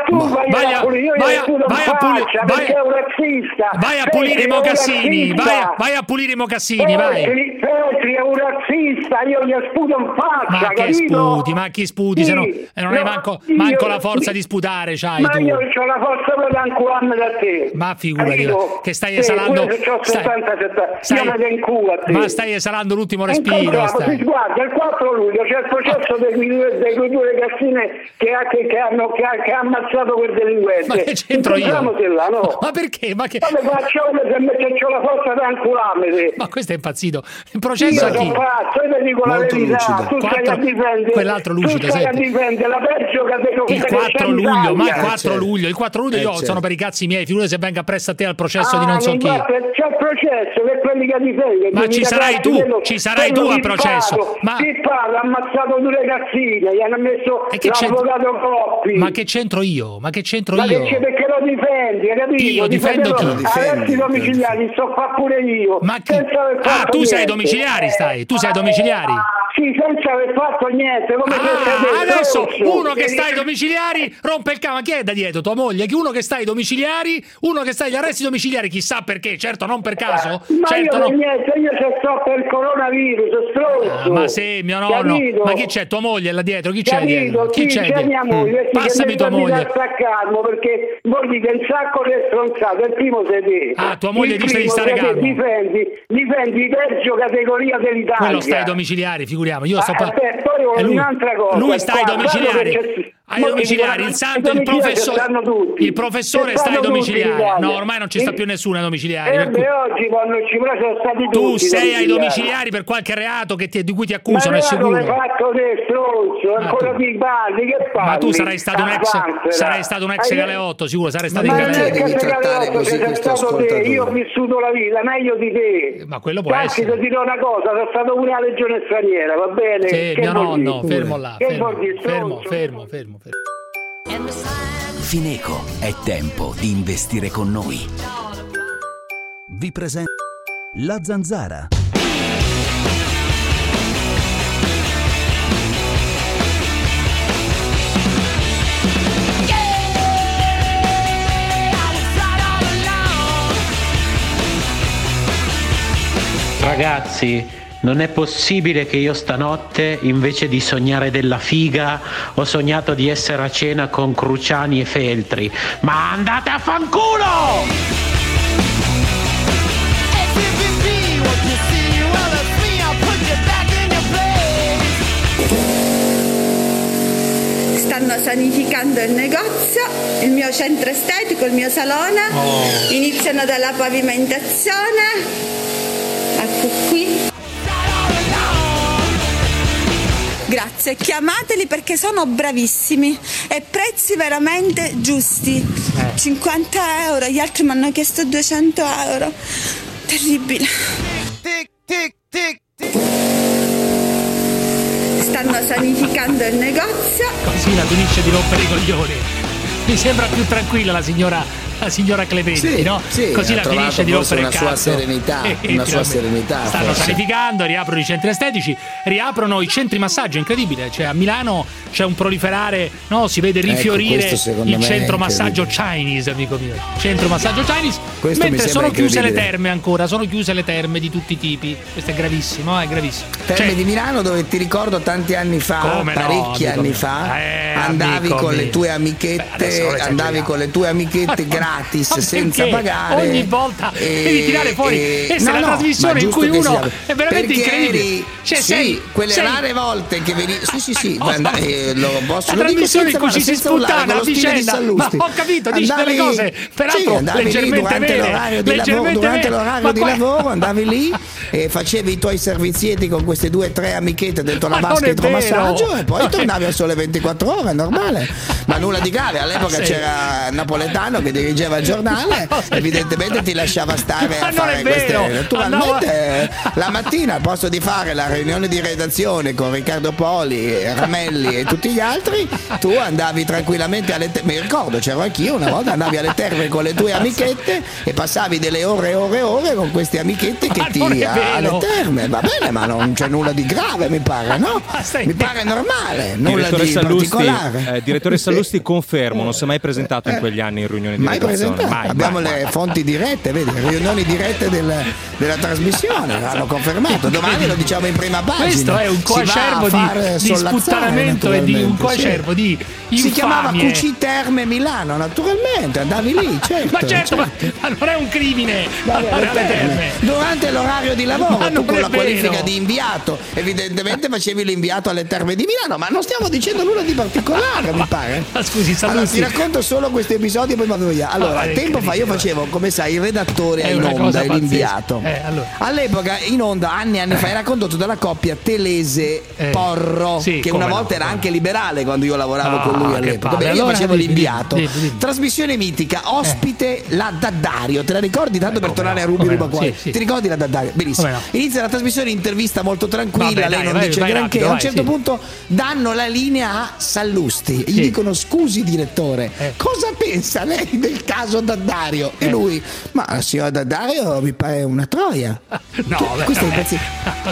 a pulire i mocassini. Vai a pulire i mocassini, vai. Feltri è un razzista, io gli sputo in faccia. Ma chi sputi? Se non hai manco la forza di sputare, c'hai tu. Ma io ho la forza per ancularmi da te. Ma figurati che stai esalando. Ma stai esalando l'ultimo respiro. Guarda, il 4 luglio c'è il processo dei due ragazzine che ha ammazzato quel delinquente. Ma che c'entro io? Là, no? Ma perché? Ma che... faccio la forza da ancularmi. Ma questo è impazzito. Il processo a chi? Io ti dico la verità. Tu stai a difendere. Quell'altro lucido, tu stai a difendere la peggio categoria. Il 4 luglio, ma il 4 luglio. Il 4 luglio io sono per i cazzi miei. Figurati se venga appresso a te al processo di non so chi. C'è il processo che quelli che difende. Ma ci sarai tu al processo. Ma ha ammazzato due ragazzine, gli hanno messo l'avvocato Coppi. Ma che c'entro io? Perché lo difendi, hai capito? Io difendo chi? Arresti domiciliari, so fa pure io. Ma chi? Tu sei domiciliari, stai? Tu sei domiciliari? Sì, senza aver fatto niente. Come adesso uno che sta ai domiciliari rompe il cavo. Ma chi è da dietro? Tua moglie? Che uno che sta ai domiciliari, uno che sta agli arresti domiciliari, chissà perché, certo non per caso. Ma certo io niente, io sto per il coronavirus, stronzo. Ma sì, mio nonno. Ma chi c'è? Tua moglie là dietro? Chi c'è dietro? Chi c'è mia moglie. Passami tua moglie. Perché vuol dire che un sacco di stronzate, il primo sei te. Tua moglie dice di stare calmo. Difendi i peggio categoria dell'Italia. Quello sta ai domiciliari, figuriamo. Io sto poi un'altra cosa. Lui sta ai domiciliari. Ai domiciliari, il professore sta ai domiciliari. No, ormai non ci sta più nessuno ai domiciliari. Oggi quando ci sono stati tutti. Tu sei ai domiciliari per qualche reato di cui ti accusano, è sicuro. Ma tu sarai stato un ex galeotto, sicuro, sarai stato in galera. Io ho vissuto la vita meglio di te. Ma quello può essere. Ti dirò una cosa, sono stato pure alla legione straniera, va bene? Sì, mio nonno, fermo là, fermo. Fineco, è tempo di investire con noi. Vi presento La Zanzara. Ragazzi, non è possibile che io stanotte, invece di sognare della figa, ho sognato di essere a cena con Cruciani e Feltri. Ma andate a fanculo! Stanno sanificando il negozio, il mio centro estetico, il mio salone. Iniziano dalla pavimentazione. Ecco qui. Grazie, chiamateli perché sono bravissimi e prezzi veramente giusti. 50 euro, gli altri mi hanno chiesto 200 euro. Terribile. Tic, tic, tic, tic. stanno sanificando il negozio. Così la finisce di rompere i coglioni. Mi sembra più tranquilla la signora Clementi, no? Sì, così la finisce di rompere il cazzo. Una sua serenità. Stanno sanificando, riaprono i centri estetici, riaprono i centri massaggio, incredibile. Cioè a Milano c'è un proliferare, no? Si vede rifiorire il centro massaggio Chinese, amico mio. Centro massaggio Chinese, mentre sono chiuse le terme ancora, sono chiuse le terme di tutti i tipi. Questo è gravissimo, è gravissimo. Terme di Milano dove ti ricordo tanti anni fa, parecchi anni fa, andavi con le tue amichette, gratis, senza pagare. Ogni volta devi tirare fuori. Questa è la trasmissione in cui uno è veramente incredibile. Quelle rare volte che vedi. Sì, la trasmissione in cui ci si sputtana a vicenda. Ma ho capito, dici delle cose peraltro leggermente vere. Durante l'orario di lavoro andavi lì e facevi i tuoi servizietti con queste 2 o 3 amichette dentro la vasca idromassaggio e poi tornavi a Sole 24 ore, è normale. Ma nulla di grave. All'epoca c'era Napoletano che dirigeva il giornale, evidentemente ti lasciava stare a fare queste. Naturalmente la mattina, al posto di fare la riunione di redazione con Riccardo Poli, Ramelli e tutti gli altri, tu andavi tranquillamente alle terme. Mi ricordo, c'ero anch'io una volta, andavi alle terme con le tue amichette e passavi delle ore con queste amichette che alle terme. Va bene, ma non c'è nulla di grave, mi pare, no? Mi pare normale, nulla di particolare. Direttore Sallusti, confermo, non si è mai presentato in quegli anni in riunione di redazione. Abbiamo le fonti dirette, vedi, riunioni dirette della trasmissione, l'hanno confermato. Domani lo diciamo in prima pagina. Questo è un coacervo di sputtanamento e di un coacervo di infamie. Si chiamava QC Terme Milano, naturalmente, andavi lì, certo. Ma certo, ma non è un crimine andare alle terme. Durante l'orario di lavoro, tu con la qualifica di inviato, evidentemente facevi l'inviato alle terme di Milano, ma non stiamo dicendo nulla di particolare, mi pare. Ma scusi, allora, ti racconto solo questo episodio e poi vado via. Allora, tempo fa io facevo, come sai, il redattore in onda e l'inviato. All'epoca in onda, anni fa, era condotto dalla coppia Telese Porro, che una volta era anche liberale quando io lavoravo con lui all'epoca. Beh, io facevo l'inviato. Trasmissione mitica, ospite la Daddario. Te la ricordi? Tanto per tornare a Rubi Ruba qua. Ti ricordi la Daddario? Benissimo. Inizia la trasmissione, intervista molto tranquilla, lei non dice granché. A un certo punto danno la linea a Sallusti e gli dicono: scusi direttore, cosa pensa lei del caso Daddario? E lui: ma la signora Daddario mi pare una troia. Questo è il pezzo.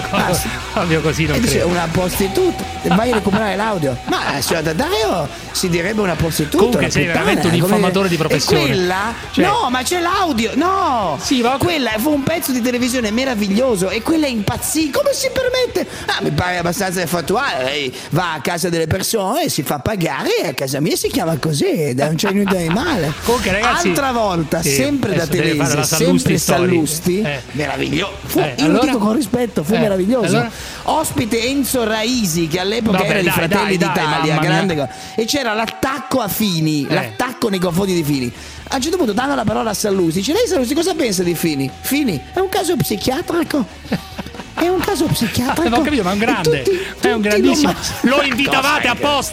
Ovvio, così non credo. Una prostituta. Vai a recuperare l'audio. Ma la signora Daddario si direbbe una prostituta. Comunque sei veramente un infamatore di professione. E quella? No, ma c'è l'audio. No, quella fu un pezzo di televisione meraviglioso e quella impazzì. Come si permette? Mi pare abbastanza fattuale. Lei va a casa delle persone, si fa pagare e a casa mia si chiama così, non c'è niente di male. Comunque, ragazzi, altra volta, sempre da Telese, sempre Sallusti, meraviglioso. Io lo dico con rispetto, fu meraviglioso. Ospite Enzo Raisi, che all'epoca era di Fratelli d'Italia, grande cosa. E c'era l'attacco a Fini, l'attacco nei confronti di Fini. A un certo punto danno la parola a Sallusti. Dice: lei Sallusti cosa pensa di Fini? Fini è un caso psichiatrico. È un caso psichiatrico. Ho capito, ma è un grande. È un grandissimo. Lo invitate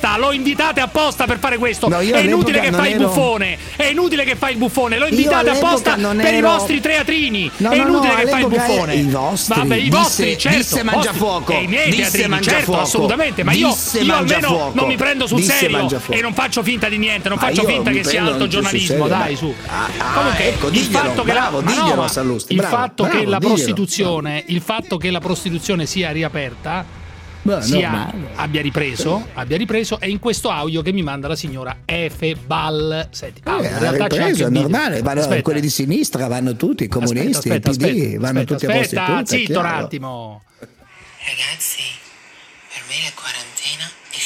apposta per fare questo. No, è inutile che fai il buffone. È inutile che fai il buffone. Lo invitate apposta per i vostri teatrini. È inutile che fai il buffone. I vostri. Vabbè, i vostri, certo. Disse Mangiafuoco. E i miei teatrini, certo, assolutamente. Ma io almeno non mi prendo sul serio e non faccio finta di niente. Non faccio finta che sia alto giornalismo. Dai, su. Comunque, il fatto che la prostituzione, la prostituzione sia riaperta, abbia ripreso, e in questo audio che mi manda la signora Efe Ball. Senti, in realtà ripreso, è normale, quelli di sinistra vanno tutti, i comunisti, il PD, vanno tutti a prostituta. Zitto un attimo. Ragazzi, per me la quarantena è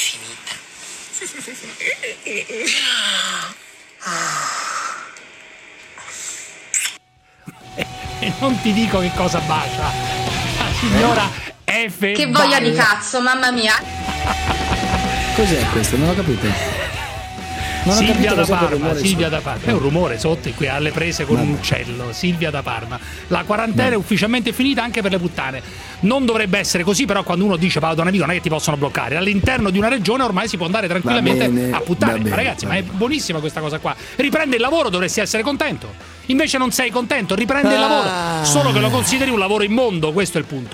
finita. E non ti dico che cosa bacia signora F. Che voglia di cazzo, mamma mia. Cos'è questo? Non ho capito. Silvia da Parma. È un rumore sotto qui alle prese con un uccello. Silvia da Parma. La quarantena è ufficialmente finita anche per le puttane. Non dovrebbe essere così, però quando uno dice vado da una vita non è che ti possono bloccare. All'interno di una regione ormai si può andare tranquillamente a puttane. Ma ragazzi, ma è buonissima questa cosa qua. Riprende il lavoro, dovresti essere contento. Invece non sei contento, riprende il lavoro. Solo che lo consideri un lavoro immondo, questo è il punto.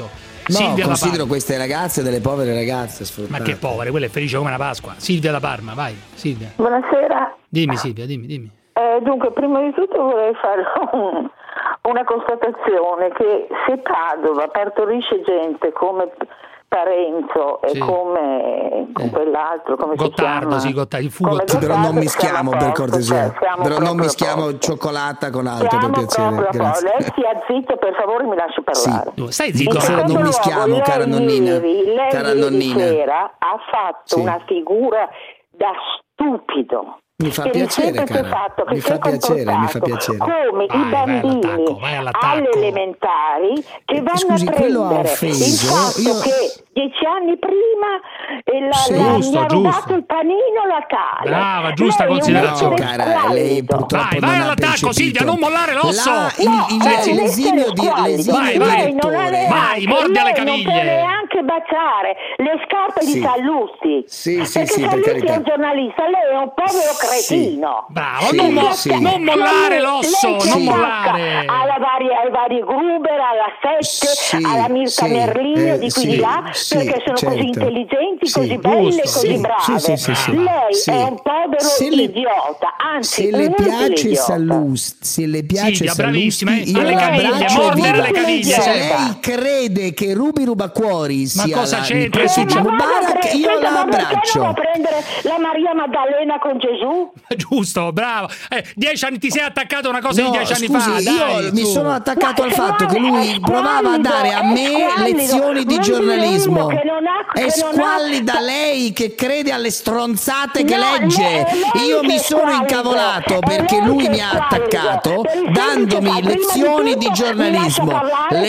Silvia considero queste ragazze delle povere ragazze sfruttate. Ma che povere, quella è felice come una Pasqua. Silvia da Parma, vai, Silvia. Buonasera. Dimmi Silvia, dimmi. Dunque, prima di tutto vorrei fare una constatazione, che se Padova partorisce gente come Parenzo e come quell'altro, come Gottardo, si chiama? Gottardo, il fugo. Però non mischiamo, per cortesia. Però non mischiamo cioccolata con altro, per piacere. Grazie. Lei stia zitto, per favore, mi lasci parlare. Sì. Stai zitto. Non mischiamo, cara nonnina. Lei sera ha fatto una figura da stupido. Mi fa piacere, cara. Mi fa piacere. Come i bambini alle elementari che vanno a prendere il fatto che 10 anni prima mi ha rubato il panino locale. Brava, giusta considerazione. No, cara, lei purtroppo vai all'attacco, Silvia, non mollare l'osso. L'esilio di lettore. Vai, mordi alle caviglie. Non può neanche baciare le scarpe di Sallusti. Sì, per carità. È un giornalista, lei è un povero cretino. Bravo, non mollare l'osso, non mollare. Ai vari Gruber, alla Sette, alla Mirta Merlino, di qui di là, perché sono così intelligenti, così belle, così brave. Lei è un povero idiota, anzi se le piace Sallusti, bravissima, io alle caviglie, mordere le caviglie. Se lei crede che Rubi Rubacuori sia cosa c'entra Mubarak, io la abbraccio. Ma prendere la Maria Maddalena con Gesù? Giusto, bravo. 10 anni ti sei attaccato a una cosa di 10 anni fa. Io mi sono attaccato al fatto che lui provava a dare a me lezioni di giornalismo. È squallida lei che crede alle stronzate che legge. Io mi sono incavolato perché lui mi ha attaccato dandomi lezioni di giornalismo.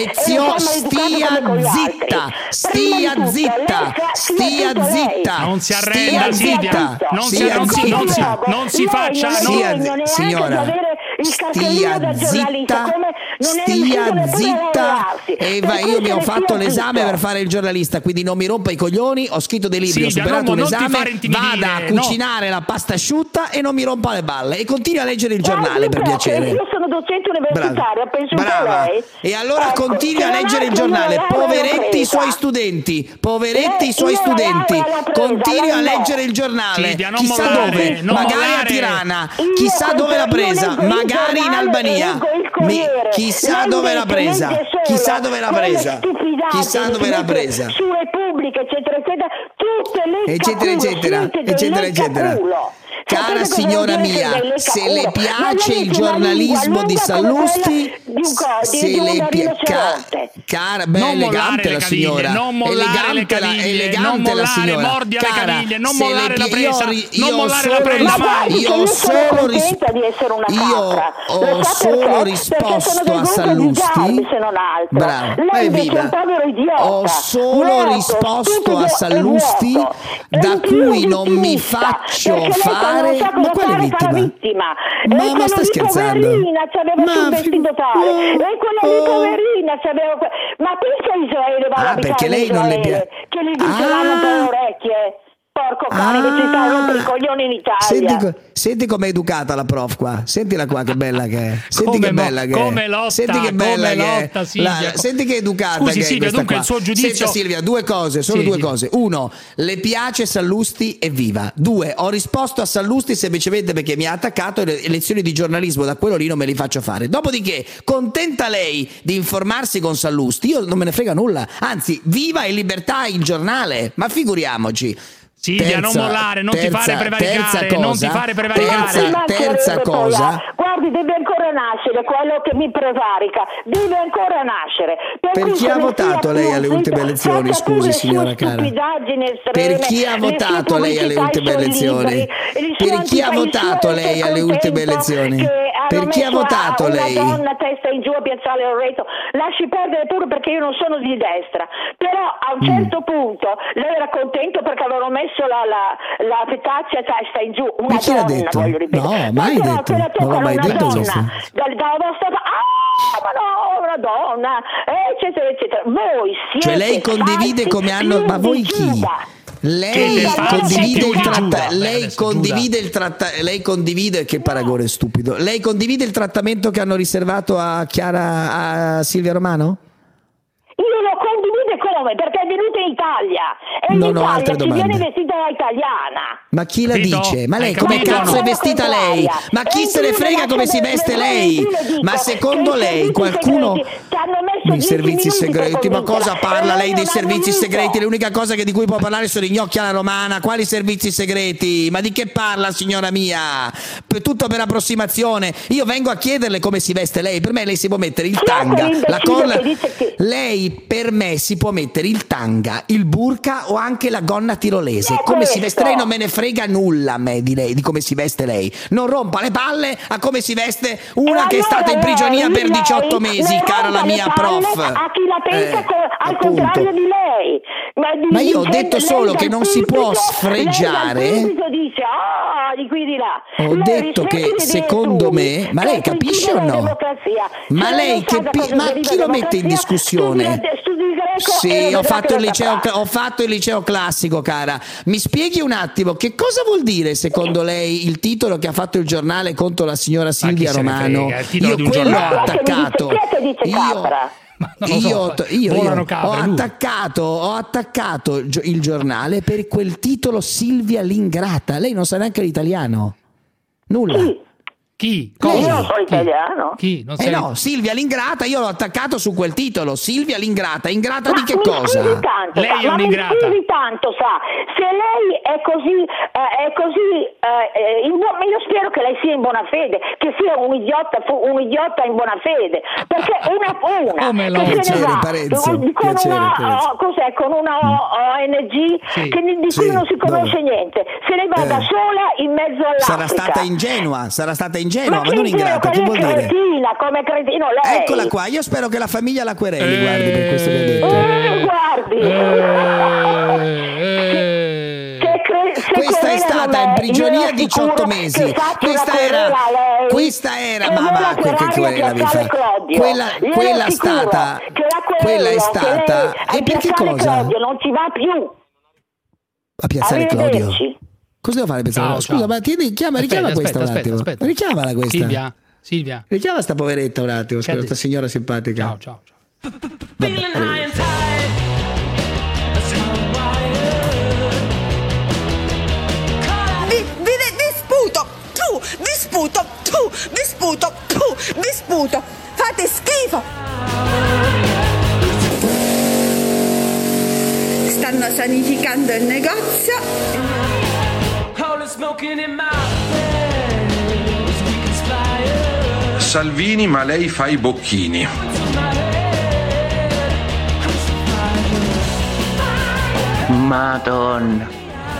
Stia zitta. Non si arrenda, Silvia. Non si faccia, signora. Stia zitta. Eva, io mi ho fatto l'esame per fare il giornalista, quindi non mi rompa i coglioni. Ho scritto dei libri, ho superato un esame. Vada a cucinare la pasta asciutta e non mi rompa le balle. E continui a leggere il giornale, per piacere. Io sono docente universitaria, penso che lei. E allora continui a leggere il giornale. Poveretti i suoi studenti. Continui a leggere il giornale. Chissà dove, magari a Tirana. Chissà dove l'ha presa. Magari in Albania. Chissà dove l'ha presa. Su Repubblica, eccetera. Cara signora mia, se le piace il giornalismo di Sallusti, cara, beh, elegante la signora, elegante la signora, mordi alle caviglie, non mollare la presa, io ho solo risposto a Sallusti, bravo, evviva, ho solo risposto a Sallusti, da cui non mi faccio fare. Ma quale vittima? Ma sta scherzando? Poverina c'aveva sul vestito tale. E quella di poverina c'aveva. Ma pensa a Israele, va a abitare perché lei non le piace. Che gli diceranno per le orecchie. Porco cane che ci sta a rompere i coglioni in Italia. Senti com'è educata la prof qua. Sentila qua che bella che è. Senti che bella che è. Come lotta, senti che bella che è. Silvia. Senti che educata. Scusi, che Silvia, dunque qua. Il suo giudizio. Senta Silvia, due cose, due cose. Uno, le piace Sallusti, evviva. Due, ho risposto a Sallusti semplicemente perché mi ha attaccato e le lezioni di giornalismo da quello lì non me li faccio fare. Dopodiché, contenta lei di informarsi con Sallusti, io non me ne frega nulla. Anzi, viva in libertà il giornale. Ma figuriamoci. Silvia, non mollare, non ti fare prevaricare, terza cosa. Guardi, deve ancora nascere quello che mi prevarica, deve ancora nascere. Per chi ha votato lei alle ultime elezioni, scusi signora cara? Per chi ha votato lei alle ultime elezioni? Per chi ha votato lei alle ultime elezioni? Per chi ha votato lei? Una donna testa in giù a Piazzale Loreto, lasci perdere pure perché io non sono di destra, però a un certo punto lei era contento perché avevano messo la fetaccia testa in giù, una chi l'ha donna, detto? voglio ripetere. No, mai detto, non l'ho mai detto questo. Dalla vostra ma no, una donna, eccetera, eccetera. Voi siete cioè lei condivide come hanno, ma voi chi? Lei condivide che paragone stupido. Lei condivide il trattamento che hanno riservato a Silvia Romano? Io lo condivide come? Perché è venuto in Italia e in Non ho altre Italia si domande. viene vestita da italiana. Ma chi la Vito? dice? Ma lei Hai come capito? cazzo è vestita lei? Ma chi se ne frega come si veste lei? Ma secondo lei qualcuno... I servizi segreti, ma cosa parla lei dei servizi segreti? L'unica cosa di cui può parlare sono i gnocchi alla romana. Quali servizi segreti? Ma di che parla, signora mia? Tutto per approssimazione. Io vengo a chiederle come si veste lei. Per me lei si può mettere il tanga, la colla. Lei per me si può mettere il tanga, il burka o anche la gonna tirolese. Come si veste lei non me ne frega nulla a me di lei, di come si veste lei. Non rompa le palle a come si veste una che è stata in prigionia per 18 mesi, cara la mia prof. A chi la pensa al contrario di lei. Ma io ho detto solo che non si può sfregiare. Lei dice di qui di là. Ho detto che secondo me, ma lei capisce o no? Ma lei ma chi lo mette in discussione? Sì, ho fatto il liceo classico, cara. Mi spieghi un attimo che cosa vuol dire secondo lei il titolo che ha fatto il giornale contro la signora Silvia Romano? Io quello ho attaccato. Io ho attaccato il giornale per quel titolo Silvia l'ingrata. Lei non sa neanche l'italiano. Nulla. Chi? Io non so italiano. Chi? Non sei... no, Silvia l'ingrata, io l'ho attaccato su quel titolo. Silvia l'ingrata, ingrata di che cosa? Tanto, lei è un'ingrata. Mi scusi tanto, sa, se lei è così io spero che lei sia in buona fede, che sia un idiota in buona fede, perché come lo che se ne va con una ONG di cui non si conosce niente, se ne va da sola in mezzo all'Africa. Sarà stata ingenua, ma non ingrata, che vuol dire? Come cretino lei. Eccola qua, io spero che la famiglia la quereli, guardi, per questo che ha detto. Questa è stata in prigionia 18 mesi. Questa era mamma, che querela vi fa? Quella è stata. E per che cosa? Non ci va più. A piazzare Clodio. Cosa devo fare? Scusa, ma richiama questa un attimo. Richiamala questa. Silvia. Richiama sta poveretta un attimo, questa signora simpatica. Ciao. Disputo. Fate schifo. Stanno sanificando il negozio. Salvini, ma lei fa i bocchini. Madonna.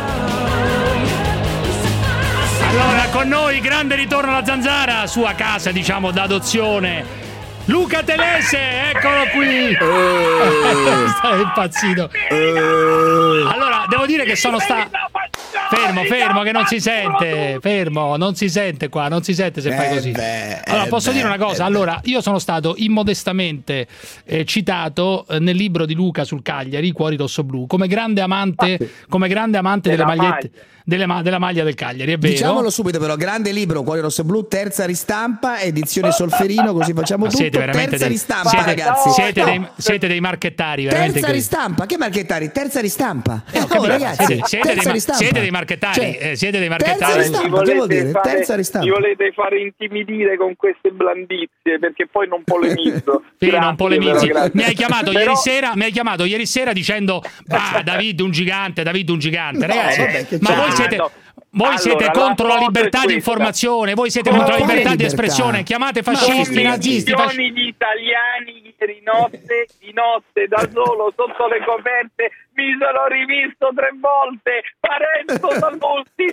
Allora, con noi grande ritorno alla Zanzara, sua casa, diciamo, d'adozione. Luca Telese, eccolo qui. Stai impazzito. Allora, devo dire che sono stato fermo che non si sente. Non si sente qua, non si sente se fai così. Allora, posso dire una cosa? Allora, io sono stato immodestamente citato nel libro di Luca sul Cagliari, Cuori Rossoblu, come grande amante delle magliette. Della maglia del Cagliari, è vero? Diciamolo subito però, grande libro, Cuori Rossoblu, terza ristampa, edizione Solferino, così facciamo tutto, terza ristampa, ragazzi. Siete dei marchettari, veramente. Terza ristampa, che marchettari? Terza ristampa. Ragazzi, siete dei marchettari, siete dei marchettari. Terza ristampa, che vuol dire? Terza ristampa. Mi volete fare intimidire con queste blandizie, perché poi non polemizzo. Non polemizzi. Mi hai chiamato ieri sera dicendo David un gigante, ragazzi. Ma voi siete contro la libertà di informazione, voi siete contro la libertà di espressione, chiamate fascisti, nazisti. Milioni di italiani ieri di notte da solo sotto le coperte mi sono rivisto 3 volte. Parenzo Sallusti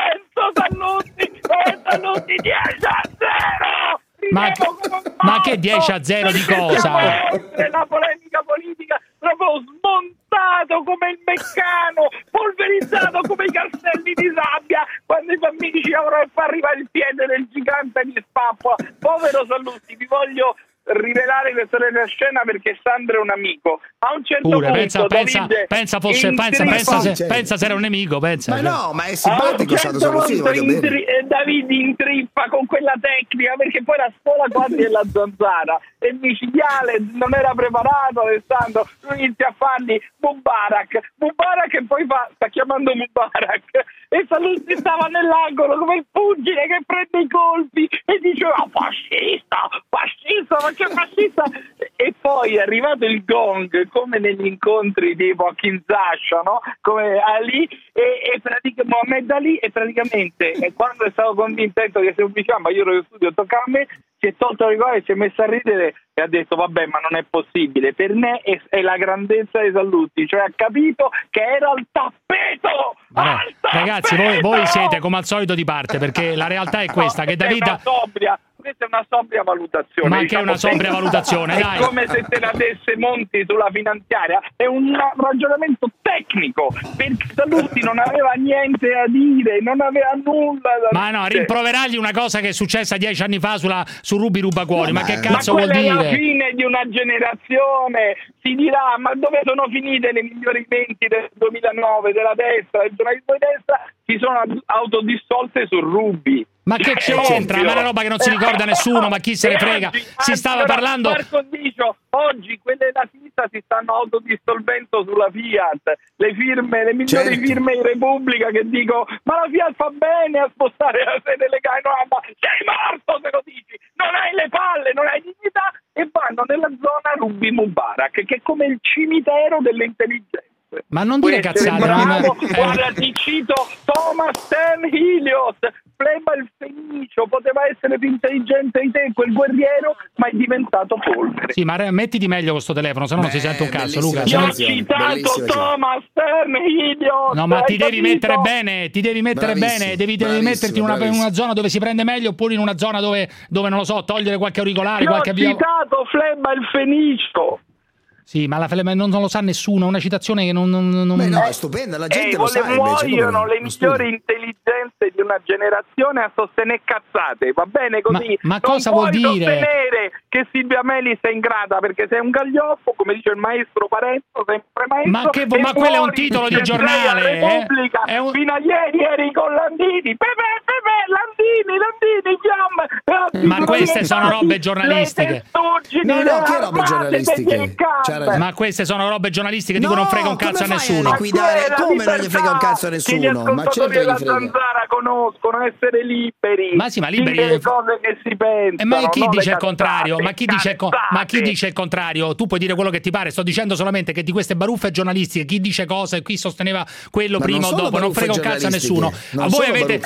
10-0. Ma che 10-0 di cosa? La polemica politica proprio smontato come il Meccano, polverizzato come i castelli di sabbia quando i bambini ci lavorano e fa arrivare il piede del gigante di spappola. Povero Sallusti, vi voglio rivelare questa scena perché Sandro è un amico. A un certo punto pensa se era un nemico, pensa. Ma no, ma è simpatico stato solo sì, Davide intrippa con quella tecnica perché poi la scuola quasi della zanzara è micidiale, non era preparato Alessandro, lui inizia a fargli Mubarak e poi sta chiamando Mubarak e Saluzzi stava nell'angolo come il pugile che prende i colpi e diceva fascista, ma che fascista, e poi è arrivato il gong come negli incontri tipo a Kinshasa, no? Come Ali e Mohammed Ali, e praticamente quando è stato convinto che se ma io ero in studio, tocca a me, si è tolto le cose, si è messo a ridere e ha detto vabbè, ma non è possibile, per me è la grandezza dei Saluzzi, cioè ha capito che era al tappeto. Ragazzi, voi siete come al solito di parte, perché la realtà è questa, che Davide... Questa è una sobria valutazione. Ma che è una sobria valutazione, dai. È come se te la desse Monti sulla finanziaria, è un ragionamento tecnico, perché Saluzzi non aveva niente da dire, non aveva nulla da dire. Ma no, rimproverargli una cosa che è successa 10 anni fa su Rubi Rubacuori, ma che cazzo vuol dire? Ma è la fine di una generazione, si dirà, ma dove sono finite le migliori menti del 2009 della destra, del giornalismo di destra, si sono autodissolte su Rubi. Ma che c'entra? Ma è una roba che non si ricorda nessuno, ma chi se ne frega? Si stava parlando... Marco Dicio, oggi quelle della sinistra si stanno autodissolvendo sulla Fiat, le migliori firme in Repubblica che dico ma la Fiat fa bene a spostare la sede legale, no, ma sei morto se lo dici, non hai le palle, non hai dignità, e vanno nella zona Rubi Mubarak, che è come il cimitero delle intelligenze. Ma non dire cazzate, guarda, ti cito Thomas Stern Helios, Flema il Fenicio, poteva essere più intelligente di te quel guerriero, ma è diventato polvere. Sì, ma mettiti meglio questo telefono, sennò non si sente un cazzo, Luca. Io ho citato Thomas Stern Helios. No, ma ti devi mettere bene, devi metterti in una zona dove si prende meglio, oppure in una zona dove non lo so, togliere qualche auricolare, qualche via. Ho citato Flema il Fenicio. Sì, ma non lo sa nessuno, è una citazione che non... Beh, no, è stupenda, la gente lo sa. Muoiono le migliori intelligenze di una generazione a sostenere cazzate, va bene così? Ma cosa vuol dire? Sostenere che Silvia Melis è ingrata perché sei un gaglioffo, come dice il maestro Parenzo, sempre maestro. Ma quello è un titolo di giornale, Repubblica, fino a ieri eri con Landini, Landini, fiamme. Ma queste sono robe giornalistiche. No, che robe giornalistiche? Ma queste sono robe giornalistiche, dico non frega un cazzo a nessuno. Come non gli frega un cazzo a nessuno? Ma certo che gli frega. Conoscono essere liberi. Ma sì, ma liberi le cose che si pensano. Ma chi dice il contrario? Ma chi dice il contrario? Tu puoi dire quello che ti pare, sto dicendo solamente che di queste baruffe giornalistiche chi dice cosa e chi sosteneva quello prima o dopo non frega un cazzo a nessuno. Voi avete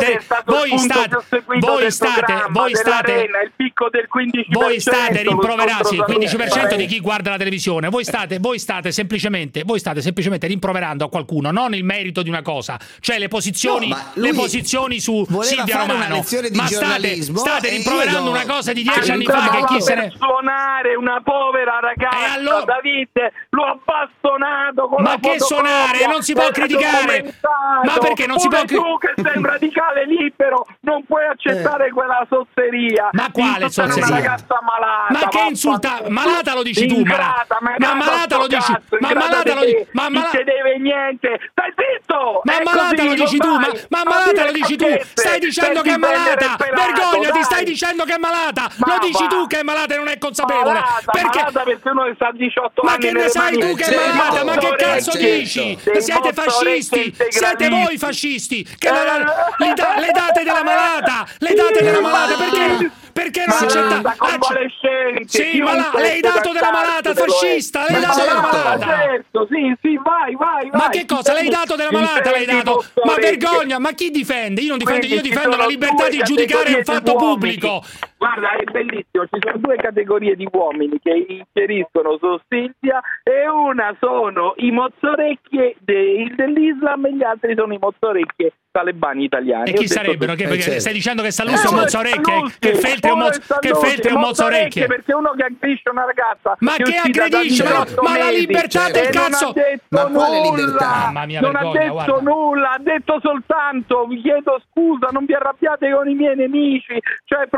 voi state rimproverati il 15% di chi guarda la televisione. Voi state semplicemente rimproverando a qualcuno non il merito di una cosa, cioè le posizioni su Silvia Romano, ma state rimproverando una cosa di 10 anni fa che chi se ne... suonare una povera ragazza, Davide, lo ha bastonato con ma che suonare? Non si può criticare, ma perché non si può tu che sei un radicale libero non puoi accettare quella sozzeria. Ma quale sozzeria? Una ragazza malata, ma che insulta? Malata lo dici tu, malata lo dici, ma malata lo dici, ma non ci deve niente, stai zitto. Ma malata lo dici tu, ma malata lo dici tu, stai dicendo che è malata, vergognati, stai dicendo che è malata, lo dici tu che è malata e non è consapevole, perché uno sta a 18 anni, ma che ne sai tu che è malata, ma che cazzo dici? Siete fascisti, siete voi fascisti, che le date della malata, perché non accettate? Sì, ma le hai dato della malata, fascista, le hai dato della malata. Certo, sì, vai. Ma che cosa? Le hai dato della malata, le hai dato? Ma vergogna, ma chi difende? Io non difendo, io difendo la libertà di giudicare un fatto pubblico. Guarda, è bellissimo, ci sono due categorie di uomini che inseriscono su Silvia, e una sono i mozzorecchie dell'Islam e gli altri sono i mozzorecchie talebani italiani. E chi sarebbero? Perché stai dicendo che Sallusti è un mozzorecchie? Che Feltri è un mozzorecchie? Perché uno che aggredisce una ragazza, ma che aggredisce? Ma la libertà del cazzo! Ma quale libertà? Mamma mia, non ha detto nulla, ha detto soltanto vi chiedo scusa, non vi arrabbiate con i miei nemici, cioè proprio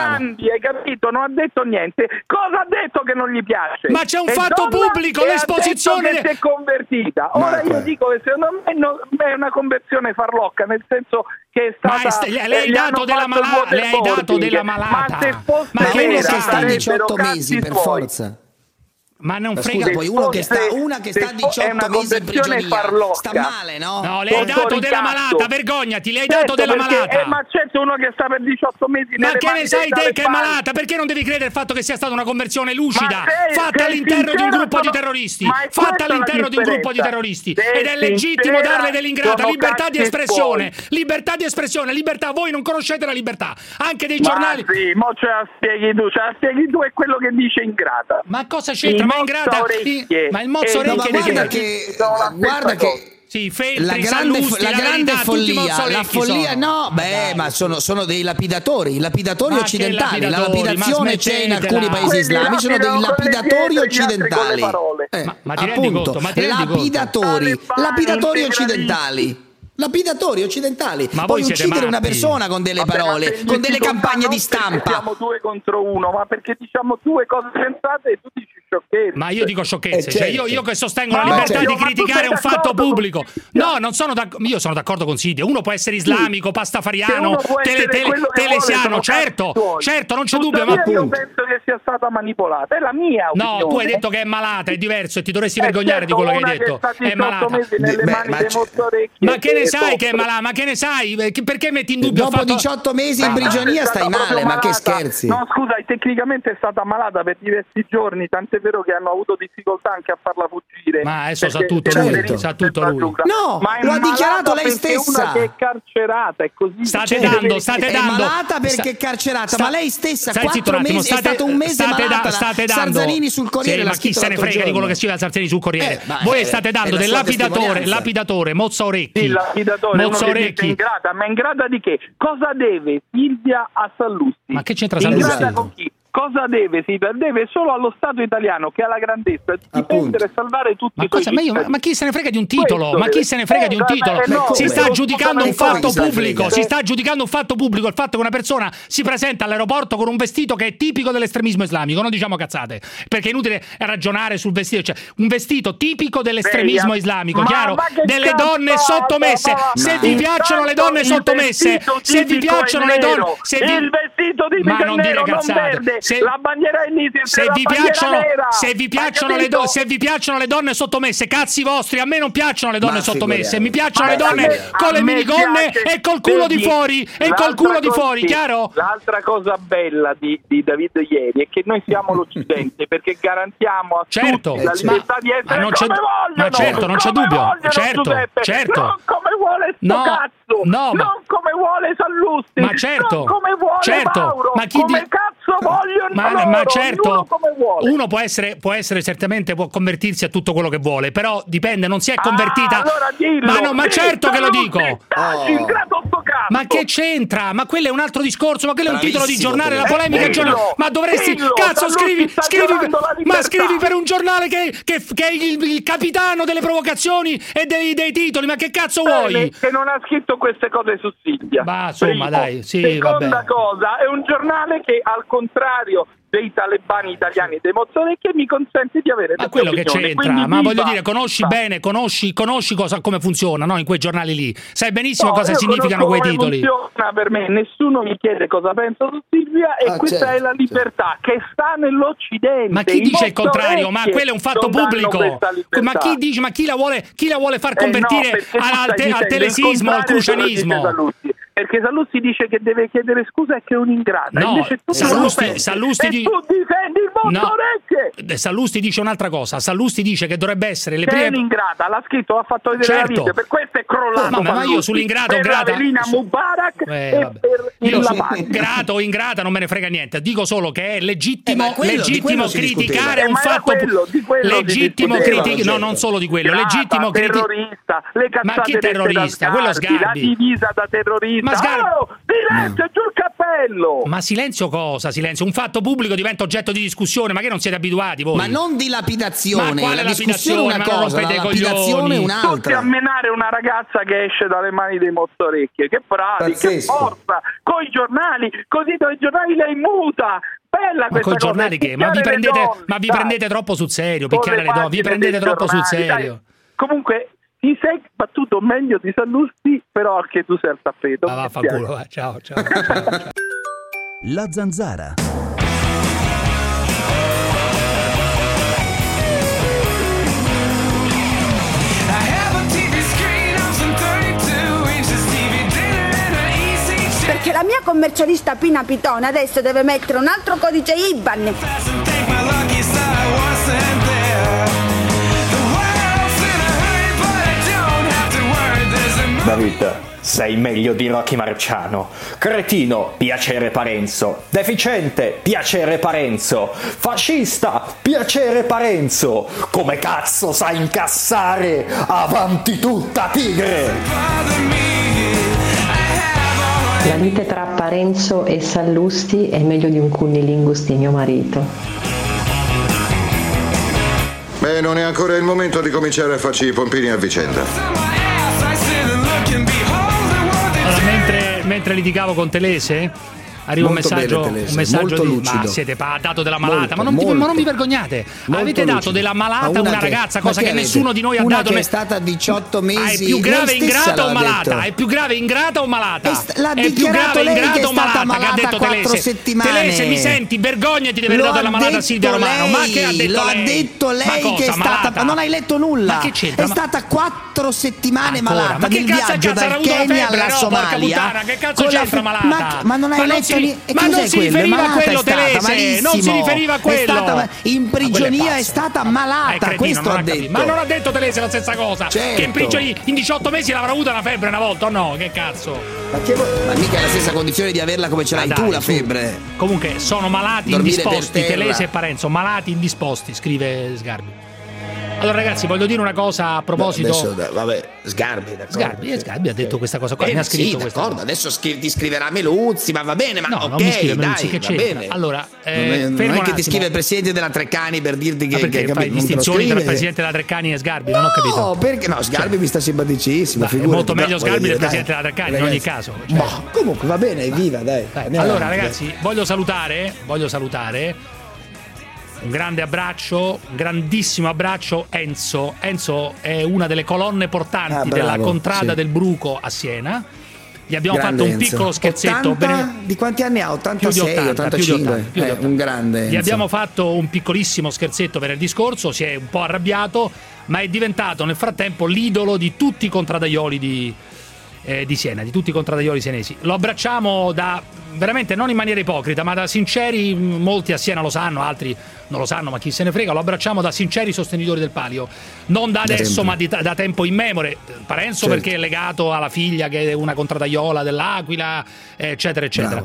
Morandi, hai capito? Non ha detto niente. Cosa ha detto che non gli piace? Ma c'è un fatto pubblico, l'esposizione che si è convertita. Ora io dico che secondo me è una conversione farlocca, nel senso che è stata le hai dato della malata. Ma uno che sta 18 mesi per forza. Ma non frega. Scusa, poi una che sta 18 mesi in prigionia sta male, no? No, le hai dato della malata, vergognati, le hai dato della malata. Ma c'è uno che sta per 18 mesi. Ma che ne sai te che è malata? Perché non devi credere al fatto che sia stata una conversione lucida, fatta all'interno di un gruppo di terroristi? Fatta all'interno di un gruppo di terroristi. Ed è legittimo darle dell'ingrata. Libertà di espressione, libertà di espressione, libertà. Voi non conoscete la libertà. Anche dei giornali. Sì, mo ce la spieghi tu, è quello che dice ingrata. Ma cosa c'entra? Ma ingrata, ma il mozzo orecchie guarda che sì, Feltri, la grande follia, no, ma sono dei lapidatori, i lapidatori occidentali. La lapidazione c'è in alcuni paesi islamici, sono dei lapidatori occidentali. Ma ti rendi conto? Lapidatori occidentali. Lapidatori occidentali. Ma puoi uccidere una persona con delle parole, con delle campagne di stampa. Siamo 2 contro 1, ma perché diciamo 2 cose sensate e tu dici sciocchezze. Ma io dico sciocchezze, cioè io che sostengo la libertà di criticare un fatto pubblico. No, non sono io sono d'accordo con Silvia. Uno può essere islamico, pastafariano, telesiano, certo, non c'è dubbio, ma io penso che sia stata manipolata, è la mia opinione. No, tu hai detto che è malata, è diverso e ti dovresti vergognare di quello che hai detto. È malata. Ma che ne sai che è malata? Ma che ne sai? Perché metti in dubbio dopo 18 mesi in prigionia stai male, ma che scherzi? No, scusa, tecnicamente è stata malata per diversi giorni, tant'è vero che hanno avuto difficoltà anche a farla fuggire. Ma adesso sa tutto lui, sa tutto lui. No, lo ha dichiarato lei stessa. Una che è carcerata, è così. State dando. È malata perché è carcerata, ma lei stessa 4 mesi, è stato un mese malata. Sarzanini sul Corriere ma chi se ne frega di quello che scrive Sarzanini sul Corriere? Voi state dando del lapidatore, mozza orecchi. Mozza orecchi. Ingrata, ma ingrata di che? Cosa deve Silvia a Sallusti? Ma che c'entra Sallusti? Ingrata con chi? Cosa deve Silvia? Deve solo allo Stato italiano che ha la grandezza di difendere e salvare tutti i suoi cittadini. Ma chi se ne frega di un titolo? Ma chi se ne frega di un titolo? Si sta giudicando un fatto pubblico. Si sta giudicando un fatto pubblico. Il fatto che una persona si presenta all'aeroporto con un vestito che è tipico dell'estremismo islamico. Non diciamo cazzate, perché è inutile ragionare sul vestito. Cioè, un vestito tipico dell'estremismo islamico, chiaro? Delle donne sottomesse. Se vi piacciono le donne sottomesse, se vi piacciono le donne, il vestito tipico ma non dire cazzate. La bandiera è nitida, se vi piacciono le donne sottomesse, cazzi vostri, a me non piacciono le donne sottomesse, mi piacciono le donne con le minigonne e col culo di fuori, chiaro? L'altra cosa bella di David ieri è che noi siamo l'Occidente perché garantiamo a tutti la libertà di essere come vogliono. Ma certo, non c'è dubbio, certo. Non come vuole cazzo, non come vuole Sallusti, ma certo, non come vuole Mauro, ma chi come cazzo vogliono ma certo, uno può essere certamente, può convertirsi a tutto quello che vuole, però dipende, non si è convertita. Allora dillo, ma certo che lo dico. Ma che c'entra? Ma quello è un altro discorso, ma quello è un titolo di giornale, la polemica giornale. Ma dovresti cazzo scrivi per un giornale che è il capitano delle provocazioni e dei titoli, ma che cazzo vuoi? Che non ha scritto queste cose su Silvia. Ma insomma, dai, sì, seconda cosa, è un giornale che al contrario dei talebani italiani e dei mozzorecchi mi consente di avere ma quello opinioni. Che c'entra, ma voglio dire, conosci bene, conosci come funziona, no? In quei giornali lì sai benissimo cosa significano quei titoli. Funziona per me, nessuno mi chiede cosa penso su Silvia e questa è la libertà che sta nell'Occidente. Ma chi dice il contrario? Ma quello è un fatto pubblico. Ma chi dice? Ma chi la vuole far convertire al telesismo, al crucianismo? Perché Sallusti dice che deve chiedere scusa e che è un'ingrata. No, Sallusti tu difendi il Mozzorecchie. Sallusti dice un'altra cosa. Sallusti dice che dovrebbe essere le prime. È un'ingrata, l'ha scritto, ha fatto vedere la video. Per questo è crollato. Ma io sull'ingrato per grata. Avelina Mubarak e per il Lavagna. Grato o ingrata non me ne frega niente. Dico solo che è legittimo criticare un fatto. Legittimo criticare. No, non solo di quello. Legittimo criticare. Ma chi terrorista? Quello Sgarbi. La divisa da terrorista. Ma Sgarbi. Giù il cappello. bello. Ma silenzio cosa? Silenzio? Un fatto pubblico diventa oggetto di discussione, ma che non siete abituati voi? Ma non di lapidazione, ma quale la discussione è una cosa, la lapidazione è un'altra. Tutti a menare una ragazza che esce dalle mani dei mozzarecchie, che bravi, pazzesco. Che forza, coi giornali, così dai giornali lei muta. Bella ma questa coi cosa, giornali che? Ma vi prendete troppo sul serio, picchiare le donne, vi prendete troppo sul serio. Dai. Comunque ti sei battuto meglio di Sallusti, però anche tu sei al tappeto. Ma vaffanculo, ciao. La Zanzara. Perché la mia commercialista Pina Pitone adesso deve mettere un altro codice IBAN. David, sei meglio di Rocky Marciano. Cretino, piacere Parenzo. Deficiente, piacere Parenzo. Fascista, piacere Parenzo. Come cazzo sai incassare? Avanti tutta, tigre! La lite tra Parenzo e Sallusti è meglio di un cunnilingus di mio marito. Beh, non è ancora il momento di cominciare a farci i pompini a vicenda. Allora, mentre litigavo con Telese, arriva molto un messaggio molto di lucido. ma siete dato della malata, molto, ma non vi vergognate. Avete dato lucido. della malata a una ragazza, cosa che nessuno di noi ha dato. Che è stata 18 mesi. È più grave ingrata o malata? Detto. È più grave ingrata o malata? L'ha dichiarato lei che è stata malata che ha detto 4 Telese. settimane. Telese, mi senti? Vergognati di aver dato della malata a Silvia Romano. Ma che ha detto lo lei? Ha detto lei ma che è stata. Ma non hai letto nulla. Ma che c'entra? È stata 4 settimane ancora? malata. Ma che nel cazzo viaggio avrà dal avuto la Kenya febbre? alla No, Somalia. puttana, che cazzo c'entra malata? Ma non hai letto niente. Ma non si riferiva a quello, Telese. Non si riferiva a quello. È stata in prigionia, è stata malata. Questo ha detto. Ma non ha detto Telese la stessa cosa? Certo. Che in prigionia in 18 mesi l'avrà avuta una febbre una volta o no? Che cazzo? Ma mica è la stessa condizione di averla come ce l'hai tu la febbre. Comunque sono malati indisposti, Telese e Parenzo, malati indisposti, scrive Sgarbi. Allora ragazzi, voglio dire una cosa a proposito. Adesso, vabbè, Sgarbi ha detto questa cosa qua, mi ha scritto questa cosa. Adesso ti scriverà Meluzzi, ma va bene, ma no, ok, non mi scrive dai, Meluzzi, che va c'entra? bene. Allora, non è che ti scrive il presidente della Treccani per dirti che perché fai distinzioni tra il presidente della Treccani e Sgarbi, non ho capito. No, perché no, Sgarbi mi sta simpaticissimo, è molto meglio Sgarbi del presidente della Treccani, in ogni caso. Ma comunque va bene, evviva, dai. Allora ragazzi, voglio salutare un grande abbraccio, un grandissimo abbraccio Enzo. Enzo è una delle colonne portanti della contrada del Bruco a Siena. Gli abbiamo fatto un piccolo scherzetto. Di quanti anni ha? 86, 85? Un grande Enzo. Gli abbiamo fatto un piccolissimo scherzetto venerdì scorso, si è un po' arrabbiato, ma è diventato nel frattempo l'idolo di tutti i contradaioli di Siena, di tutti i contradaioli sienesi. Lo abbracciamo veramente non in maniera ipocrita, ma da sinceri, molti a Siena lo sanno, altri non lo sanno, ma chi se ne frega, lo abbracciamo da sinceri sostenitori del Palio, non da adesso ma da tempo immemore. Parenzo perché è legato alla figlia che è una contradaiola dell'Aquila, eccetera eccetera.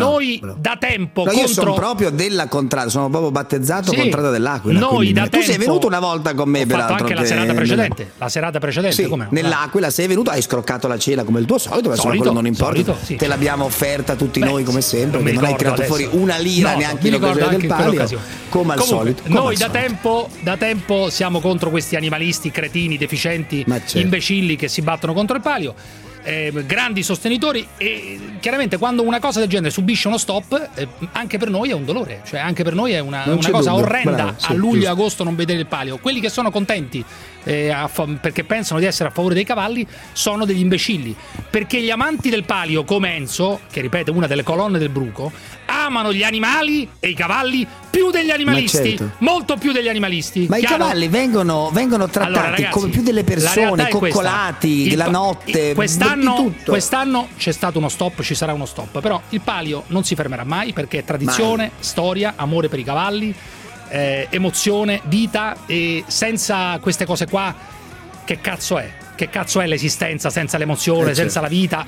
Da tempo io sono proprio della contrada, sono proprio battezzato contrada dell'Aquila. Tu sei venuto una volta con me, peraltro, anche la serata precedente, sì, come no? Nell'Aquila sei venuto, hai scroccato la cena come il tuo solito, quello non importa, sì. Te l'abbiamo offerta tutti noi come sempre, non hai tirato fuori una lira neanche in occasione del Palio, come al solito. Noi da tempo siamo contro questi animalisti cretini, deficienti, imbecilli che si battono contro il Palio. Grandi sostenitori, e chiaramente quando una cosa del genere subisce uno stop, anche per noi è un dolore, cioè anche per noi è una cosa orrenda. A luglio e agosto non vedere il Palio. Quelli che sono contenti perché pensano di essere a favore dei cavalli sono degli imbecilli, perché gli amanti del Palio come Enzo, che ripete una delle colonne del Bruco, amano gli animali e i cavalli più degli animalisti, molto più degli animalisti. Ma chiaro? I cavalli vengono trattati ragazzi, come più delle persone, coccolati la notte. Quest'anno c'è stato uno stop, ci sarà uno stop, però il Palio non si fermerà mai, perché è tradizione, storia, amore per i cavalli, emozione, vita, e senza queste cose qua che cazzo è? Che cazzo è l'esistenza senza l'emozione, senza la vita?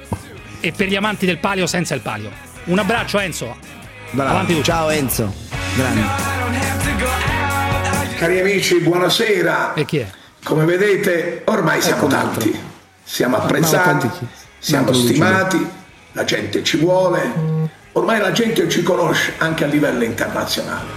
E per gli amanti del Palio senza il Palio. Un abbraccio Enzo. Avanti tu. Ciao Enzo. Grande. Cari amici, buonasera. E chi è? Come vedete, ormai siamo tanti. Siamo apprezzati, siamo stimati, la gente ci vuole, ormai la gente ci conosce anche a livello internazionale.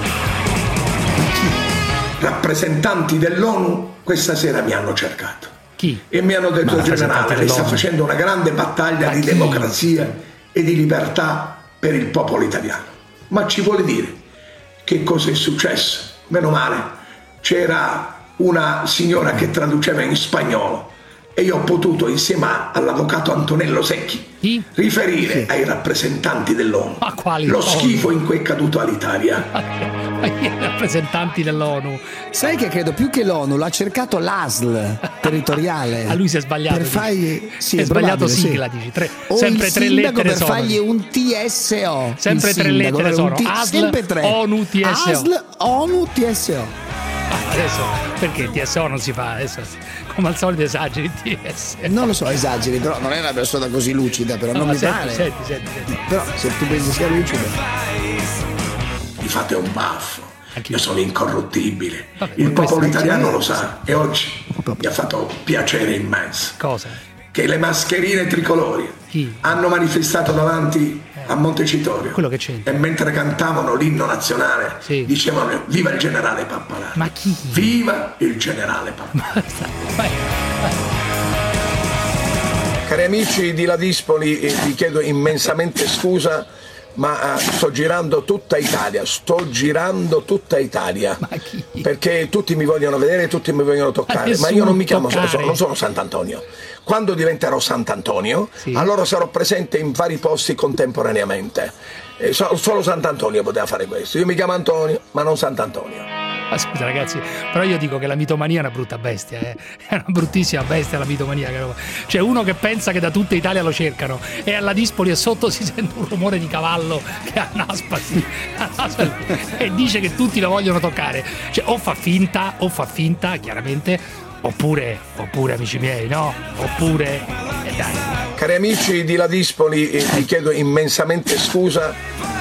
Rappresentanti dell'ONU questa sera mi hanno cercato. Chi? E mi hanno detto: generale, lei sta facendo una grande battaglia di democrazia e di libertà per il popolo italiano. Ma ci vuole dire che cosa è successo? Meno male, c'era una signora che traduceva in spagnolo e io ho potuto, insieme all'avvocato Antonello Secchi, riferire ai rappresentanti dell'ONU lo schifo in cui è caduto all'Italia. I rappresentanti dell'ONU. Sai che credo più che l'ONU l'ha cercato l'ASL territoriale. A lui si è sbagliato. Per fargli, sì, è sbagliato probabile, sigla, sì. dici. O sempre il tre sindaco lettere per sono. fargli un TSO. Sempre tre lettere sono. ASL, sempre tre. ONU, TSO. ASL, ONU, TSO. Adesso perché TSO non si fa? Adesso come al solito esageri TSO. Non lo so, esageri, però non è una persona così lucida, però non mi pare. Senti. Però se tu pensi sia lucida. Mi fate un baffo. Io sono incorruttibile. Vabbè, il popolo italiano lo sa e oggi mi ha fatto piacere immenso. Cosa? Che le mascherine tricolori hanno manifestato davanti a Montecitorio. Quello che c'entra. E mentre cantavano l'inno nazionale dicevano: viva il generale Pappalà. Ma chi? Viva il generale Pappalà. Cari amici di Ladispoli, vi chiedo immensamente scusa, ma sto girando tutta Italia, perché tutti mi vogliono vedere, tutti mi vogliono toccare, ma io non mi chiamo, non sono Sant'Antonio. Quando diventerò Sant'Antonio, allora sarò presente in vari posti contemporaneamente. Solo Sant'Antonio poteva fare questo. Io mi chiamo Antonio, ma non Sant'Antonio. Ma scusa ragazzi, però io dico che la mitomania è una brutta bestia, è una bruttissima bestia la mitomania. C'è uno che pensa che da tutta Italia lo cercano e alla Dispoli e sotto si sente un rumore di cavallo che annaspa e dice che tutti lo vogliono toccare. Cioè o fa finta chiaramente, oppure amici miei, no? Oppure dai. Cari amici di Ladispoli, vi chiedo immensamente scusa.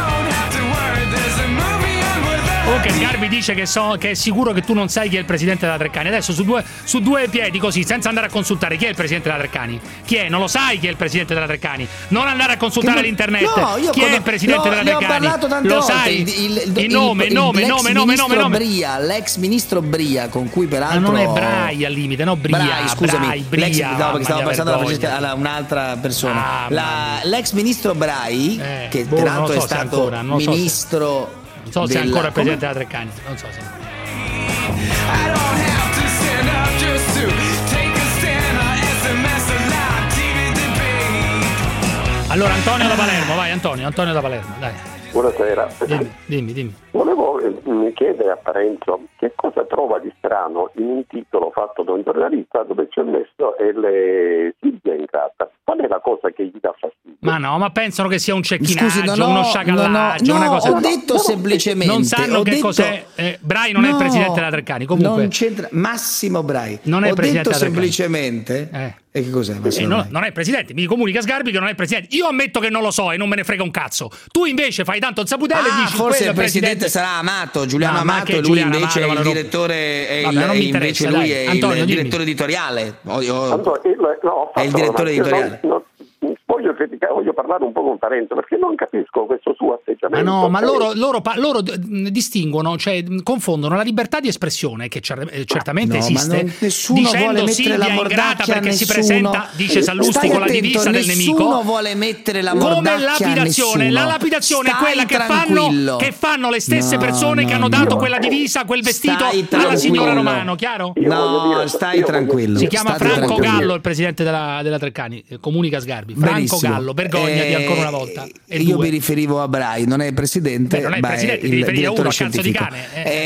Che Sgarbi dice che è sicuro che tu non sai chi è il presidente della Treccani. Adesso su due piedi così, senza andare a consultare chi è il presidente della Treccani. Chi è? Non lo sai chi è il presidente della Treccani. Non andare a consultare l'internet. No, chi è il presidente della Treccani? Lo sai? Il nome. Bria, l'ex ministro Bria, con cui peraltro. Ma non è Brai al limite, no? Bria, scusami. Bria. No, perché stavo pensando a un'altra persona. L'ex ministro Brai, che peraltro è stato ministro. Non so se è ancora il presidente della Treccani. Non so se. Allora Antonio da Palermo, vai Antonio da Palermo, dai. Buonasera. Dimmi. Volevo chiedere a Parenzo che cosa trova di strano in un titolo fatto da un giornalista dove c'è messo le Silvia in carta. Qual è la cosa che gli dà fastidio? Ma no, ma pensano che sia un cecchinaggio, uno sciacallaggio, una cosa. Ho detto semplicemente. Non sanno che cos'è. Brai non è il presidente della Treccani. Comunque. Non c'entra. Massimo Brai. Non è il presidente della Treccani. Semplicemente. E che cos'è? Non è il presidente, mi comunica Sgarbi che non è il presidente. Io ammetto che non lo so e non me ne frega un cazzo. Tu invece fai tanto il saputelle e dici forse il presidente sarà Amato, Giuliano Amato, e lui invece è il direttore invece lui è il direttore editoriale. È il direttore editoriale. Voglio parlare un po' con Parenzo perché non capisco questo suo atteggiamento. Ma loro distinguono, cioè confondono la libertà di espressione che certamente esiste, nessuno vuole mettere la mordacchia perché si presenta, dice Sallusti, con la divisa del nemico. Nessuno vuole mettere la mordacchia come lapidazione. La lapidazione è quella che fanno le stesse persone che hanno dato quella divisa, quel vestito alla signora Romano, chiaro? Stai tranquillo. Si chiama Franco Gallo il presidente della Treccani, comunica Sgarbi. Franco Gallo, vergognati ancora una volta. Io mi riferivo a Brai, non è il presidente. Non è il presidente, mi riferivo a uno, cazzo di cane.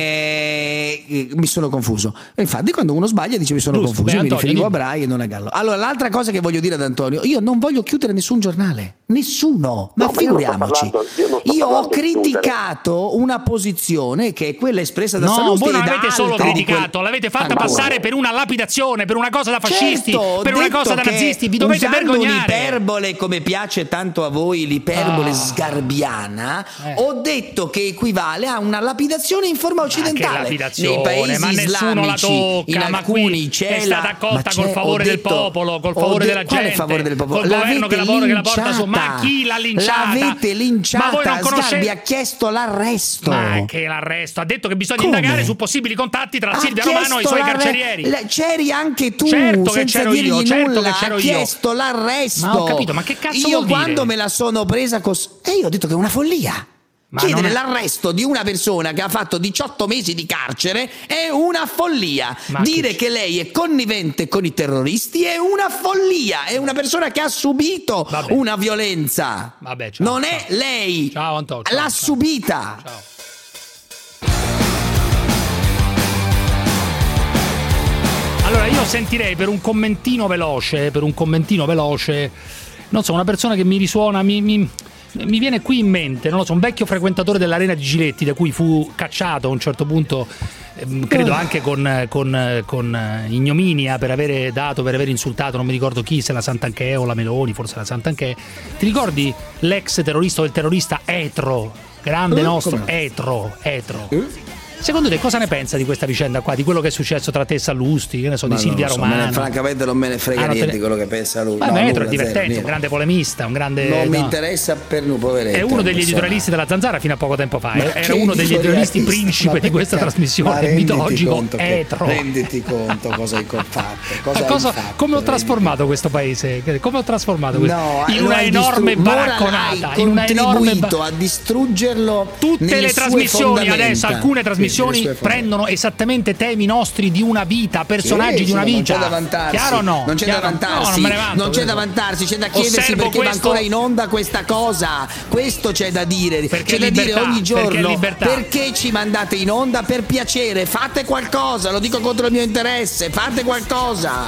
Mi sono confuso. Infatti, quando uno sbaglia dice mi sono confuso. Mi riferivo a Brai e non a Gallo. Allora, l'altra cosa che voglio dire ad Antonio, io non voglio chiudere nessun giornale. Nessuno, ma figuriamoci. Io ho criticato una posizione che è quella espressa da Sallusti. Voi non l'avete solo criticato, l'avete fatta passare per una lapidazione, per una cosa da fascisti, per una cosa da nazisti. Vi dovete vergognare. L'iperbole, come piace tanto a voi, l'iperbole sgarbiana, ho detto che equivale a una lapidazione in forma occidentale. Che lapidazione? paesi ma nessuno la tocca, in alcuni è stata accolta col favore del popolo, col favore della gente, favore del popolo? col governo che la porta su. Ma chi l'ha linciata? L'avete linciata. Ma voi non conoscete? Sgarbi ha chiesto l'arresto. Ma che l'arresto? Ha detto che bisogna indagare su possibili contatti tra Silvia Romano e i suoi carcerieri. C'eri anche tu, certo che senza c'ero dirgli io, certo nulla, che c'ero ha io. chiesto l'arresto. Ma ho capito, ma che cazzo vuol dire? Io quando me la sono presa io ho detto che è una follia. Chiedere l'arresto di una persona che ha fatto 18 mesi di carcere è una follia. Dire che lei è connivente con i terroristi è una follia. È una persona che ha subito una violenza. Non è lei. Ciao Antonio. L'ha subita. Ciao. Allora io sentirei per un commentino veloce, non so, una persona che mi risuona, mi viene qui in mente, non lo so, un vecchio frequentatore dell'Arena di Giletti, da cui fu cacciato a un certo punto, credo anche con ignominia per aver insultato, non mi ricordo chi, se la Santanchè o la Meloni, forse la Santanchè. Ti ricordi l'ex terrorista o il terrorista Etro, grande nostro Etro? Secondo te cosa ne pensa di questa vicenda qua, di quello che è successo tra te e Sallusti, che ne so, di Silvia Romano? Francamente non me ne frega niente di quello che pensa lui. Ma Etro è divertente, un grande polemista, un grande... Non mi interessa per un poveretto. È uno degli editorialisti della Zanzara fino a poco tempo fa. Era uno degli editorialisti principe di questa trasmissione mitologico. Etro. Renditi conto cosa hai fatto. Come ho trasformato questo paese? Come ho trasformato questo? In una enorme baracconata. Hai contribuito a distruggerlo. Tutte le trasmissioni adesso, alcune trasmissioni prendono esattamente temi nostri di una vita, personaggi di una vita. Non c'è da vantarsi. Chiaro o no? Non c'è da vantarsi. Non me ne vanto, non c'è da vantarsi, c'è da chiedersi perché va ancora in onda questa cosa. Questo c'è da dire. C'è da dire ogni giorno. Perché ci mandate in onda? Per piacere, fate qualcosa. Lo dico contro il mio interesse. Fate qualcosa.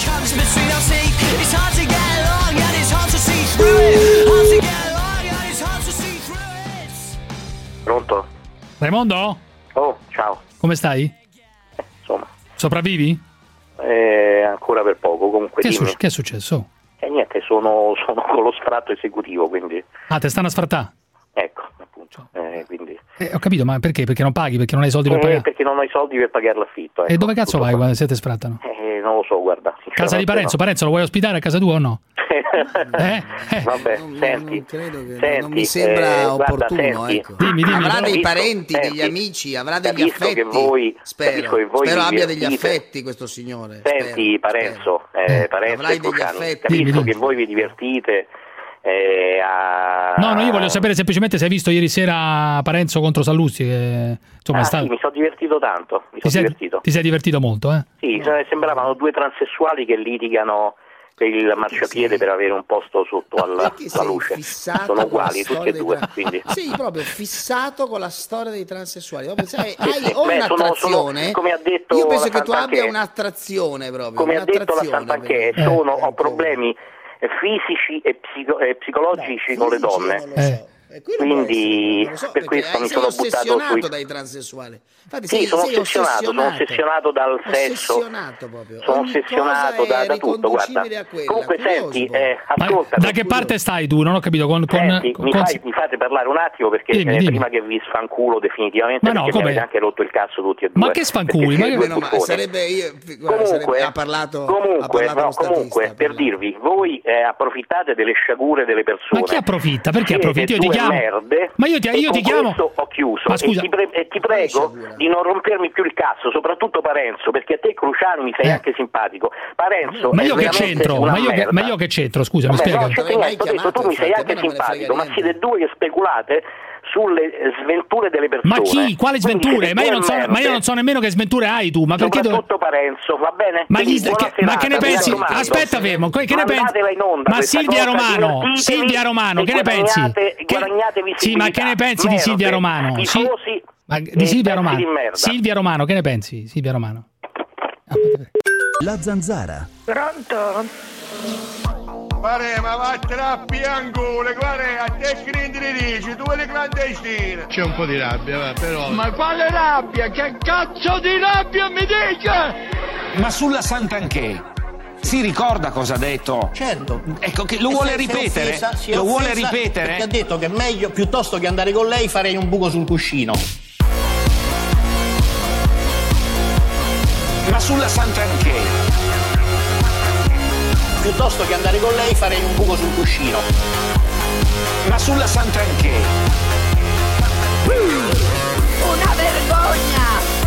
Pronto? Raimondo? Oh, ciao. Come stai? Insomma. Sopravvivi? Ancora per poco, comunque. Che è successo? Niente, sono con lo sfratto esecutivo, quindi... Ah, te stanno a sfrattare? Ecco, appunto, quindi... ho capito, ma perché? Perché non paghi? Perché non hai soldi per pagare? Perché non ho i soldi per pagare l'affitto. E dove cazzo vai quando siete sfrattano? Non lo so, guarda. Casa di Parenzo? No. Parenzo lo vuoi ospitare a casa tua o no? Vabbè, senti, non mi sembra opportuno. Guarda, ecco. Dimmi, avrà dei parenti, degli amici, avrà degli affetti. Che voi, spero abbia degli affetti questo signore. Senti, Parenzo, Parenzo capisco che voi vi divertite. No, io voglio sapere semplicemente se hai visto ieri sera Parenzo contro Sallusti. Insomma, sì, mi sono divertito tanto. Ti sei divertito molto, eh? Sì, sembravano due transessuali che litigano per il marciapiede per avere un posto sotto alla luce. Sono uguali tutti e due, quindi. Sì, proprio fissato con la storia dei transessuali. Hai un'attrazione. Come ha detto, io penso che tu abbia un'attrazione proprio. Come ha detto la Santanchè, ho problemi fisici e psicologici con le donne. Quindi per questo mi sono buttato sui... dai transessuali. Infatti, sì, sono ossessionato dal sesso, sono ossessionato da tutto, guarda. Comunque senti, ascolta, da che parte stai tu? Non ho capito. Mi fate parlare un attimo perché prima che vi sfanculo definitivamente, ma no, perché mi avete anche rotto il cazzo tutti e due. Ma che sfanculi? Comunque per dirvi, voi approfittate delle sciagure delle persone. Ma chi approfitta? Perché approfitti? Io ti chiamo. Merde, ma io ti chiamo. Ho chiuso. Ma scusa. E ti prego di non rompermi più il cazzo, soprattutto Parenzo, perché a te Cruciani mi sei anche simpatico. Parenzo, ma io che c'entro? Ma io che c'entro? Scusa, mi spiega. Ho detto tu mi sei anche simpatico, ma siete due che speculate sulle sventure delle persone. Ma chi? Quale sventure? Ma io non so nemmeno che sventure hai tu. Ma perché soprattutto Parenzo, va bene? Ma che ne pensi? Aspetta, fermo. Che ne pensi? Ma Silvia Romano, che ne pensi? Sì, ma che ne pensi di Silvia Romano? Di Silvia Romano. Silvia Romano, che ne pensi? Silvia Romano. La Zanzara. Pronto? Ma vattene a piangole, guarda, a te che ne dici, tu le clandestine. C'è un po' di rabbia, però. Ma quale rabbia? Che cazzo di rabbia mi dice? Ma sulla Santanchè si ricorda cosa ha detto? Certo. Ecco, che lo vuole ripetere? Lo vuole ripetere? Perché ha detto che è meglio, piuttosto che andare con lei, farei un buco sul cuscino. sulla Santanchè. Piuttosto che andare con lei farei un buco sul cuscino. Ma sulla Santanchè. Una vergogna!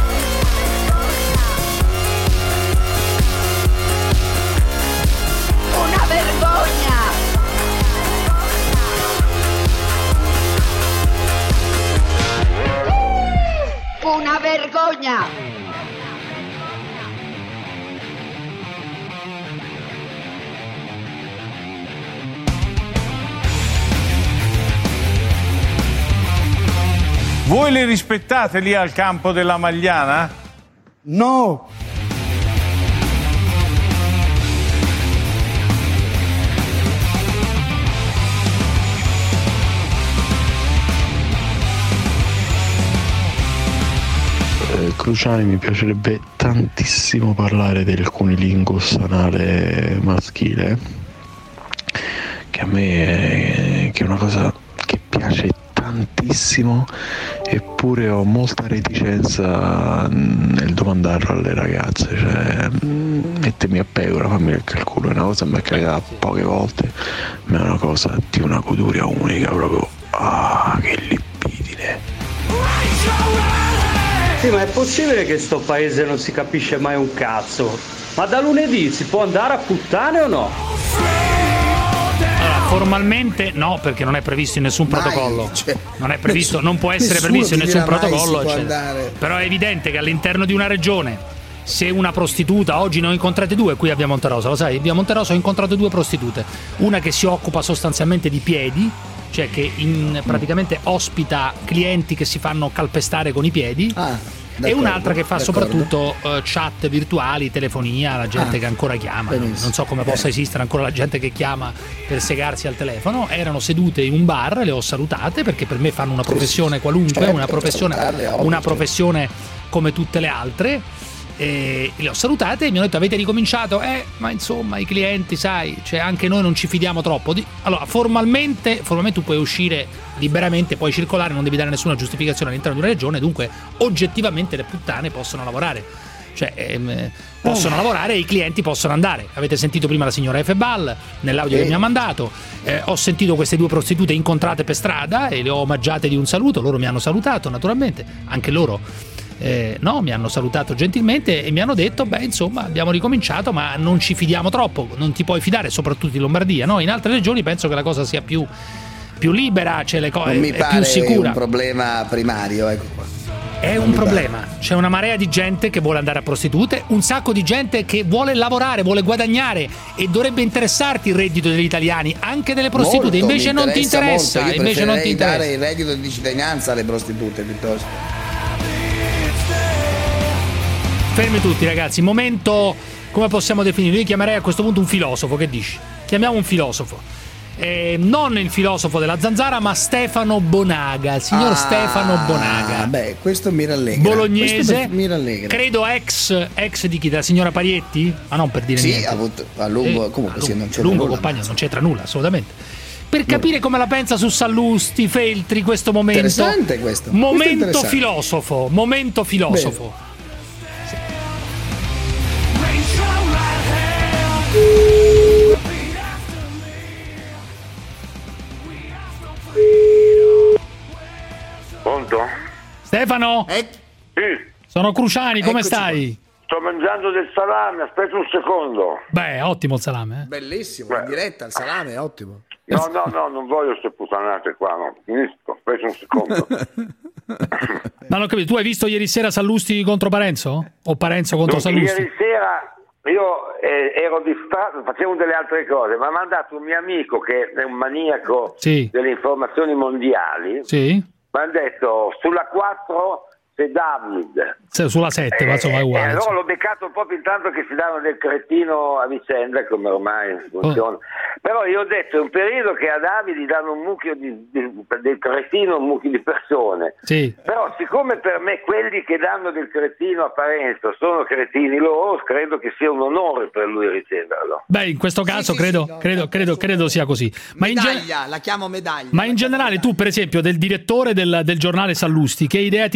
Una vergogna! Una vergogna! Voi li rispettate lì al campo della Magliana? No. Cruciani, mi piacerebbe tantissimo parlare del cunilingus anale maschile, che a me è una cosa che piace tantissimo, eppure ho molta reticenza nel domandarlo alle ragazze, cioè mettemi a pecora, fammi il culo, è una cosa che mi è capitata poche volte, ma è una cosa di una goduria unica, proprio che libidine. Sì, ma è possibile che sto paese non si capisce mai un cazzo? Ma da lunedì si può andare a puttane o no? Allora, formalmente no, perché non è previsto in nessun protocollo. Non è previsto, non può essere previsto in nessun protocollo. Però è evidente che all'interno di una regione, se una prostituta, oggi ne ho incontrate due qui a Via Monterosa, lo sai, Via Monterosa ho incontrato due prostitute, una che si occupa sostanzialmente di piedi, cioè che praticamente ospita clienti che si fanno calpestare con i piedi, e un'altra che fa soprattutto chat virtuali, telefonia, la gente che ancora chiama. Benissimo. Non so come possa esistere ancora la gente che chiama per segarsi al telefono. Erano sedute in un bar, le ho salutate perché per me fanno una professione qualunque, una professione come tutte le altre. E le ho salutate e mi hanno detto: avete ricominciato? Ma insomma i clienti, sai, cioè anche noi non ci fidiamo troppo. Allora formalmente tu puoi uscire liberamente, puoi circolare, non devi dare nessuna giustificazione all'interno di una regione, dunque oggettivamente le puttane possono lavorare, cioè possono lavorare e i clienti possono andare. Avete sentito prima la signora Efebal nell'audio che mi ha mandato, ho sentito queste due prostitute incontrate per strada e le ho omaggiate di un saluto, loro mi hanno salutato naturalmente, anche loro mi hanno salutato gentilmente e mi hanno detto: beh, insomma, abbiamo ricominciato, ma non ci fidiamo troppo. Non ti puoi fidare, soprattutto in Lombardia, no? In altre regioni penso che la cosa sia più libera, c'è è più sicura. È un problema primario, ecco qua. È un problema. C'è una marea di gente che vuole andare a prostitute, un sacco di gente che vuole lavorare, vuole guadagnare, e dovrebbe interessarti il reddito degli italiani, anche delle prostitute. Molto, invece non ti interessa. Io invece non ti interessa. Dare il reddito di cittadinanza alle prostitute piuttosto. Fermi tutti, ragazzi. Momento, come possiamo definirlo? Io chiamerei a questo punto un filosofo. Che dici? Chiamiamo un filosofo. Non il filosofo della Zanzara, ma Stefano Bonaga. Il signor Stefano Bonaga. Beh, questo mi rallegra. Bolognese. Mi rallegra. Credo ex di chi? Della signora Parietti? Ma non per dire niente. Sì, a lungo. Comunque non c'entra lungo, nulla. compagno, non c'entra nulla, assolutamente. Per capire come la pensa su Sallusti, Feltri, questo momento. Interessante questo. Momento filosofo. Momento filosofo. Bene. Pronto? Stefano? Sì. Sono Cruciani, come stai? Sto mangiando del salame, aspetta un secondo. Beh, ottimo il salame. Bellissimo, in diretta il salame, ottimo. No, non voglio queste puttanate qua, no. Finisco, aspetta un secondo. Ma non capito, tu hai visto ieri sera Sallusti contro Parenzo? O Parenzo contro Sallusti? Ieri sera io ero distratto, facevo delle altre cose, ma mi ha mandato un mio amico che è un maniaco delle informazioni mondiali. Sì. Mi ha detto sulla 4 c'è David. Sulla 7, ma insomma è uguale. Allora l'ho beccato proprio intanto che si davano del cretino a vicenda, come ormai funziona. Però io ho detto, è un periodo che a David gli danno un mucchio del cretino, un mucchio di persone. Sì. Però siccome per me quelli che danno del cretino a Parenzo sono cretini loro, credo che sia un onore per lui riceverlo. Beh, in questo caso credo sia così. Ma la chiamo medaglia. Ma in generale tu, per esempio, del direttore del giornale Sallusti, che idea ti sei fatta?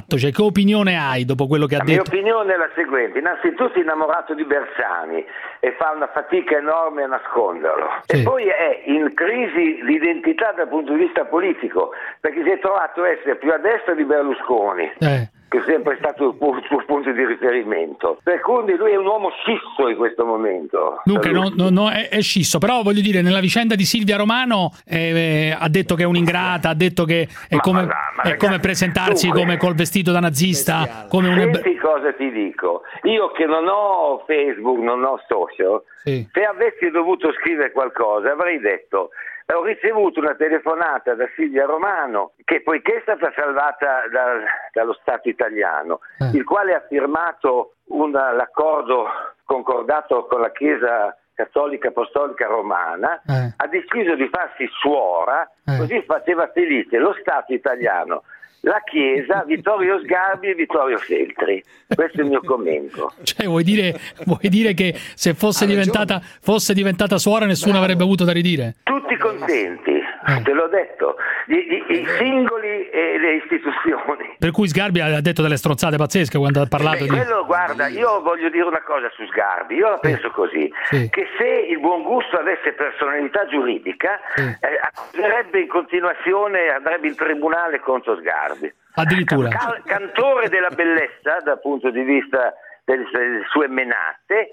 fatto? Cioè, che opinione hai dopo quello che ha detto? La mia opinione è la seguente: innanzitutto è innamorato di Bersani e fa una fatica enorme a nasconderlo, e poi è in crisi di identità dal punto di vista politico, perché si è trovato a essere più a destra di Berlusconi, che è sempre stato il suo punto di riferimento, per cui lui è un uomo scisso in questo momento. Luca, è scisso, però voglio dire, nella vicenda di Silvia Romano ha detto che è un'ingrata, ha detto che è come presentarsi come col vestito da nazista, come Senti cosa ti dico, io che non ho Facebook, non ho social, se avessi dovuto scrivere qualcosa avrei detto: ho ricevuto una telefonata da Silvia Romano, che poiché è stata salvata dallo Stato italiano, il quale ha firmato l'accordo concordato con la Chiesa Cattolica Apostolica Romana, ha deciso di farsi suora, così faceva felice lo Stato italiano, la Chiesa, Vittorio Sgarbi e Vittorio Feltri. Questo è il mio commento. Cioè, vuoi dire che se fosse diventata suora nessuno avrebbe avuto da ridire? Tutti contenti, te l'ho detto, i singoli e le istituzioni. Per cui Sgarbi ha detto delle stronzate pazzesche quando ha parlato di... Quello, guarda, io voglio dire una cosa su Sgarbi, io la penso così, che se il buon gusto avesse personalità giuridica, accuserebbe in continuazione, andrebbe in tribunale contro Sgarbi. Addirittura. Cantore della bellezza dal punto di vista delle sue menate,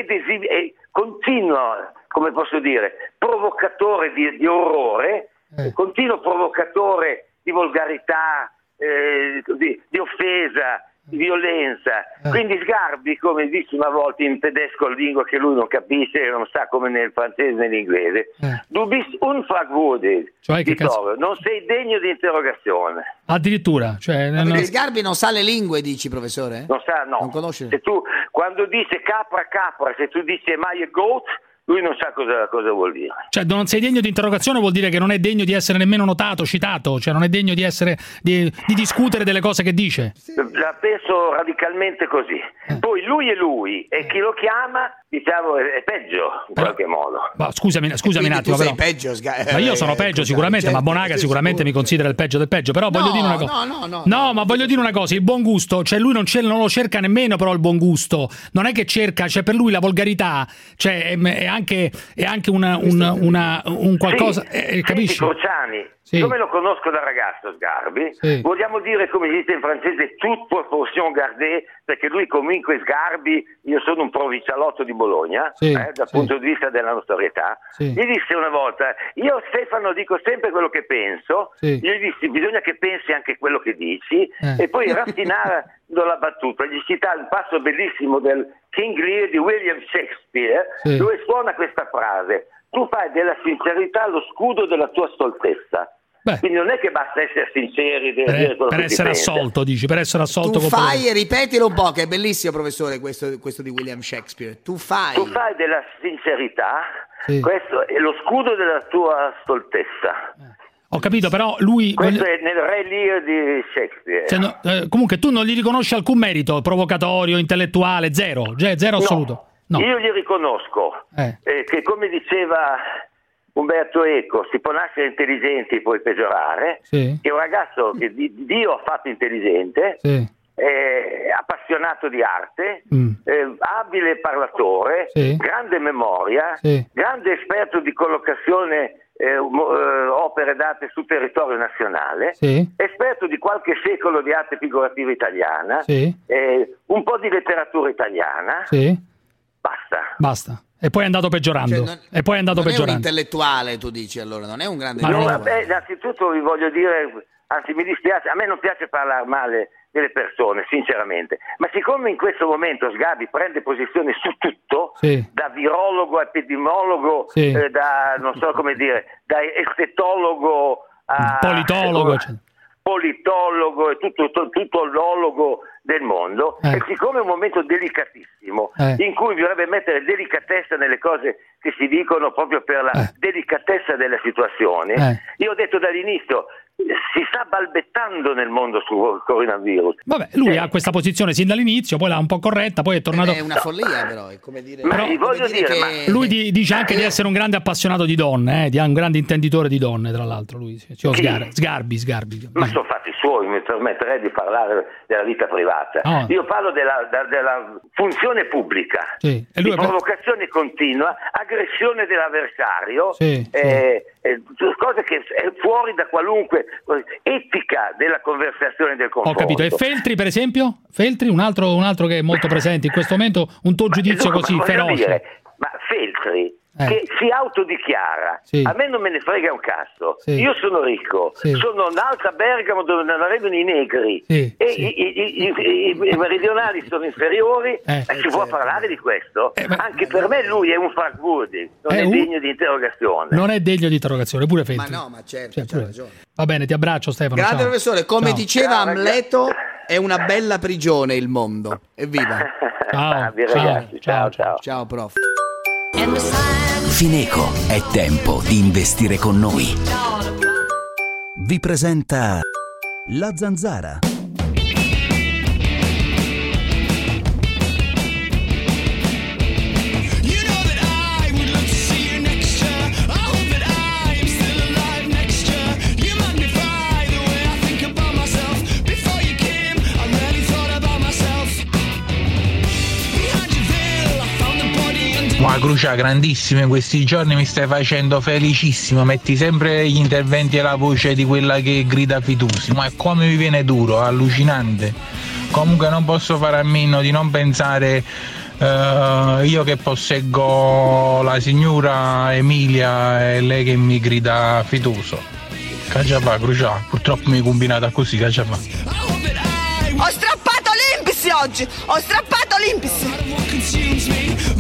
e continua, come posso dire, provocatore di orrore, continuo provocatore di volgarità, di offesa, di violenza. Quindi Sgarbi, come disse una volta in tedesco, lingua che lui non capisce, non sa come nel francese e nell'inglese, du bist unfragwürdig, cioè, non sei degno di interrogazione. Addirittura, cioè, Sgarbi non sa le lingue, dici, professore? Non sa, no. Non conosce. Se tu, quando dice capra, se tu dici mai goat, lui non sa cosa vuol dire. Cioè, non sei degno di interrogazione vuol dire che non è degno di essere nemmeno notato, citato, cioè non è degno di essere di discutere delle cose che dice. La penso radicalmente così. Poi lui e chi lo chiama, diciamo, è peggio in qualche modo. Ma scusami un attimo, tu però. sei peggio, Ma io sono peggio sicuramente, ma Bonaga sicuramente mi considera il peggio del peggio, però voglio dire una cosa. No, ma voglio dire una cosa, il buon gusto, cioè lui non lo cerca nemmeno, però il buon gusto. Non è che cerca, cioè per lui la volgarità, cioè è anche un qualcosa, capisci? Crociani, come lo conosco da ragazzo Sgarbi, vogliamo dire, come si dice in francese, toute proportion gardée, perché lui comunque Sgarbi, io sono un provincialotto di Bologna, dal punto di vista della notorietà, gli disse una volta: io Stefano dico sempre quello che penso, gli dissi bisogna che pensi anche quello che dici, e poi raffinare la battuta, gli cita un passo bellissimo del King Lear di William Shakespeare, dove suona questa frase: tu fai della sincerità lo scudo della tua stoltezza. Quindi non è che basta essere sinceri dire quello per che essere pensa. assolto, dici, per essere assolto. Tu fai, e ripetilo un po', che è bellissimo, professore, questo di William Shakespeare. Tu fai della sincerità, questo è lo scudo della tua stoltezza. Ho capito, però lui... Questo è nel Re Lear di Shakespeare. Cioè, comunque tu non gli riconosci alcun merito provocatorio, intellettuale, zero assoluto. No. Io gli riconosco che, come diceva Umberto Eco, si può nascere intelligenti e poi peggiorare, che è un ragazzo che Dio ha fatto intelligente, appassionato di arte, abile parlatore, grande memoria, grande esperto di collocazione opere d'arte sul territorio nazionale, esperto di qualche secolo di arte figurativa italiana, un po' di letteratura italiana, basta. E poi è andato peggiorando. Cioè, non è un intellettuale, tu dici, allora, non è un grande intellettuale. Innanzitutto vi voglio dire, anzi mi dispiace, a me non piace parlare male delle persone, sinceramente, ma siccome in questo momento Sgarbi prende posizione su tutto, da virologo a epidemiologo, da non so come dire, da estetologo a politologo e tutto l'ologo del mondo, e siccome è un momento delicatissimo, attimo, in cui bisognerebbe mettere delicatezza nelle cose che si dicono proprio per la delicatezza della situazione. Io ho detto dall'inizio, si sta balbettando nel mondo sul coronavirus. Vabbè, lui ha questa posizione sin dall'inizio, poi l'ha un po' corretta, poi è tornato. È una follia, però, è come dire. Ma voglio dire che... Lui dice anche di essere un grande appassionato di donne, di un grande intenditore di donne, tra l'altro. Lui Sgarbi. Ma sono fatti suoi, mi permetterei di parlare della vita privata. Io parlo della funzione pubblica, di provocazione continua, aggressione dell'avversario, cose che è fuori da qualunque etica della conversazione del confronto. Ho capito. E Feltri, per esempio? Feltri, un altro che è molto presente in questo momento, un tuo giudizio così feroce. Ma Feltri che si autodichiara, a me non me ne frega un cazzo, io sono ricco, sono nato a Bergamo dove non arrivano i negri e i meridionali sono inferiori, si può parlare di questo? Anche per me lui è un fragwood, non è degno di interrogazione. Non è degno di interrogazione, pure Feltri. Ma no, ma certo, c'ha ragione. Va bene, ti abbraccio Stefano. Grande professore, come diceva Amleto, è una bella prigione il mondo. Evviva. Ciao ragazzi, ciao. Ciao prof. Fineco, è tempo di investire con noi. Vi presenta La Zanzara. Ma Crucia, grandissimo, in questi giorni mi stai facendo felicissimo, metti sempre gli interventi e la voce di quella che grida Fitosi, ma come mi viene duro, allucinante. Comunque non posso fare a meno di non pensare, io che posseggo la signora Emilia e lei che mi grida Fitoso. Cacciapa Crucia, purtroppo mi è combinata così, cacciapa. Ho strappato l'Impis oggi, ho strappato l'Impis.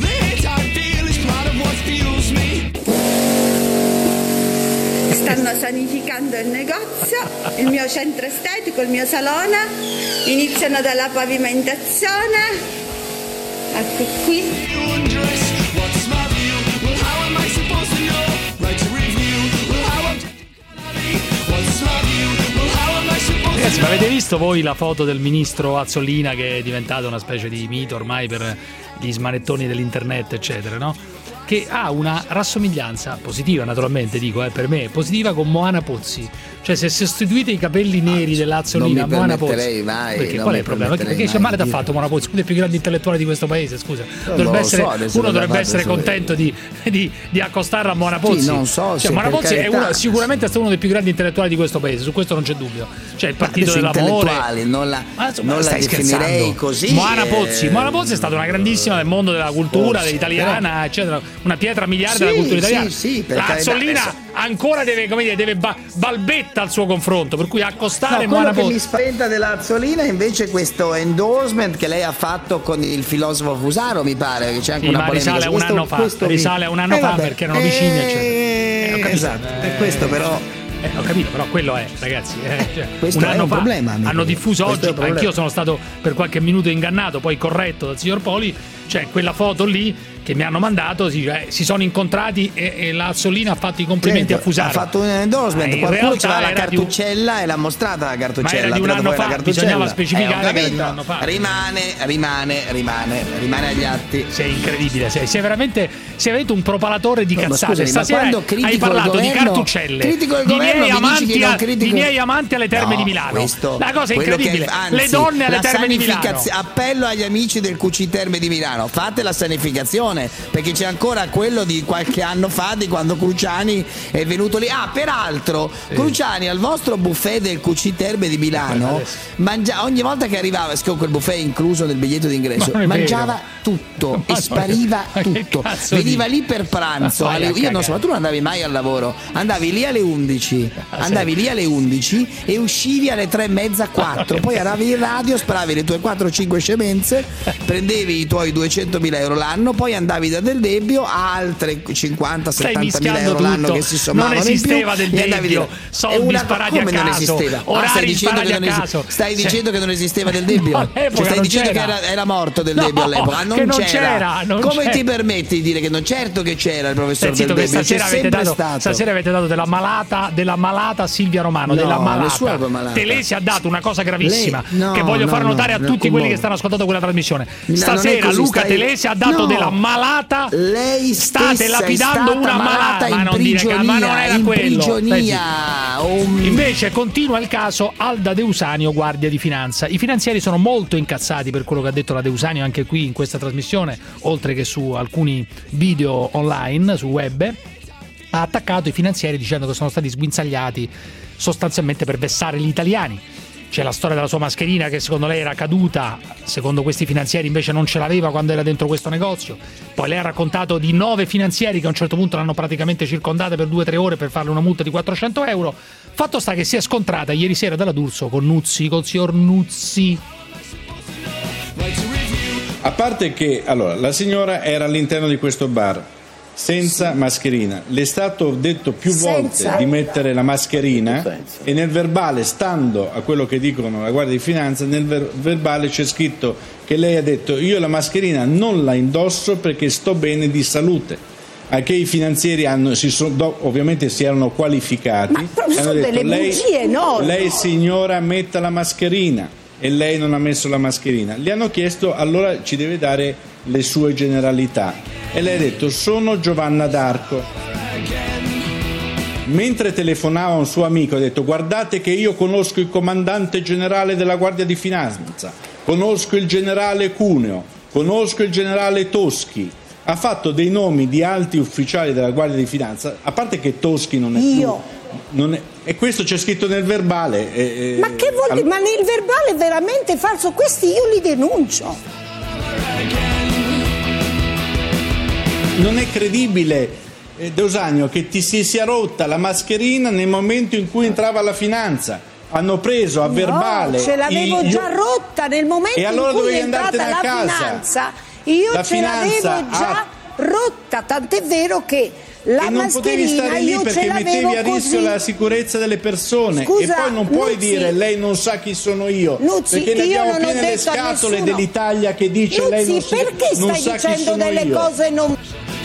Stanno sanificando il negozio, il mio centro estetico, il mio salone, iniziano dalla pavimentazione, ecco qui. Ragazzi, ma avete visto voi la foto del ministro Azzolina che è diventato una specie di mito ormai per gli smanettoni dell'internet eccetera, no? Che ha una rassomiglianza positiva, naturalmente dico, per me positiva, con Moana Pozzi. Cioè, se sostituite i capelli neri dell'Azzolina a Moana Pozzi, perché qual è il problema? Perché c'è male da fatto Moana Pozzi, uno dei più grandi intellettuali di questo paese, scusa. Uno dovrebbe essere contento di accostarla a Moana Pozzi. Sì, non so, cioè, Moana Pozzi è sicuramente stato uno dei più grandi intellettuali di questo paese, su questo non c'è dubbio. Cioè, il partito dell'amore. Non la definirei così. Moana Pozzi è stata una grandissima del mondo della cultura, dell'italiana, eccetera, una pietra miliare della cultura italiana. Azzolina ancora deve balbetta al suo confronto, per cui accostare Moana Pozzi. Quello che mi spaventa dell'Azzolina invece questo endorsement che lei ha fatto con il filosofo Fusaro, mi pare che c'è anche una polemica. Risale a un anno fa perché erano vicini, eccetera. Esatto, è questo però. Ho capito, però quello è, ragazzi. Questo è un problema. Hanno diffuso oggi, anch'io sono stato per qualche minuto ingannato, poi corretto dal signor Poli. Cioè, quella foto lì che mi hanno mandato, si sono incontrati e la Azzolina ha fatto i complimenti a Fusaro. Ha fatto un endorsement, qualcuno c'era la cartuccella e l'ha mostrata la cartuccella. Ma era di un anno fa, bisognava specificare che era di un anno fa. Rimane agli atti. Sei incredibile, sei veramente un propalatore di cazzate. Scusami, stasera hai parlato di cartuccelle, di miei amanti alle Terme di Milano. La cosa incredibile, le donne alle Terme di Milano. Appello agli amici del QC Terme di Milano, fate la sanificazione, perché c'è ancora quello di qualche anno fa, di quando Cruciani è venuto lì. Peraltro Cruciani al vostro buffet del QC Terme di Milano ogni volta che arrivava, con quel buffet incluso nel biglietto d'ingresso, mangiava tutto e spariva tutto. Veniva lì per pranzo io non so, ma tu non andavi mai al lavoro, andavi lì alle 11 e uscivi alle 3:30, 4, poi arrivavi in radio, sparavi le tue 4-5 scemenze, prendevi i tuoi 2 200.000 euro l'anno, poi andavi da Del Debbio, altre 50-70.000 euro l'anno che si sommavano non esisteva in più, Del Debbio, soldi sparati a caso, orari sparati a caso. Stai dicendo che non esisteva Del Debbio? Stai dicendo che era morto Del Debbio all'epoca? Non c'era. Come ti permetti di dire che non? Certo che c'era il professor Del Debbio, stasera avete dato della malata Silvia Romano, della malata. Telesi ha dato una cosa gravissima che voglio far notare a tutti quelli che stanno ascoltando quella trasmissione. Stasera Luca Telesi ha dato della malata. Lei state lapidando una malata in prigionia, ma non era quello. Invece continua il caso Alda Deusanio, Guardia di Finanza. I finanzieri sono molto incazzati per quello che ha detto la Deusanio anche qui in questa trasmissione, oltre che su alcuni video online su web. Ha attaccato i finanzieri dicendo che sono stati sguinzagliati sostanzialmente per vessare gli italiani. C'è la storia della sua mascherina che secondo lei era caduta, secondo questi finanzieri invece non ce l'aveva quando era dentro questo negozio. Poi lei ha raccontato di 9 finanzieri che a un certo punto l'hanno praticamente circondata per 2 o 3 ore per farle una multa di 400 euro. Fatto sta che si è scontrata ieri sera dalla D'Urso con Nuzzi, col signor Nuzzi. A parte che la signora era all'interno di questo bar senza mascherina, le è stato detto più volte di mettere la mascherina e nel verbale, stando a quello che dicono la Guardia di Finanza, nel verbale c'è scritto che lei ha detto: io la mascherina non la indosso perché sto bene di salute. A che i finanzieri ovviamente si erano qualificati, ma sono detto, delle bugie enormi. Lei signora metta la mascherina, e lei non ha messo la mascherina. Gli hanno chiesto: allora ci deve dare le sue generalità, e lei ha detto: sono Giovanna d'Arco. Mentre telefonava a un suo amico ha detto: guardate che io conosco il comandante generale della Guardia di Finanza, conosco il generale Cuneo, conosco il generale Toschi. Ha fatto dei nomi di alti ufficiali della Guardia di Finanza, a parte che Toschi non è più, e questo c'è scritto nel verbale. Ma che vuol dire? Ma nel verbale è veramente falso, questi io li denuncio. Non è credibile, Deusanio, che ti si sia rotta la mascherina nel momento in cui entrava la finanza. Hanno preso a verbale. Ce l'avevo già rotta nel momento in cui è entrata la finanza. Io ce l'avevo già rotta, tant'è vero che la mascherina io ce l'avevo mettevi a rischio la sicurezza delle persone. Scusa, e poi non puoi dire lei non sa chi sono io, perché ne abbiamo piene le scatole dell'Italia che dice lei non sa chi sono io. Perché stai dicendo delle cose non...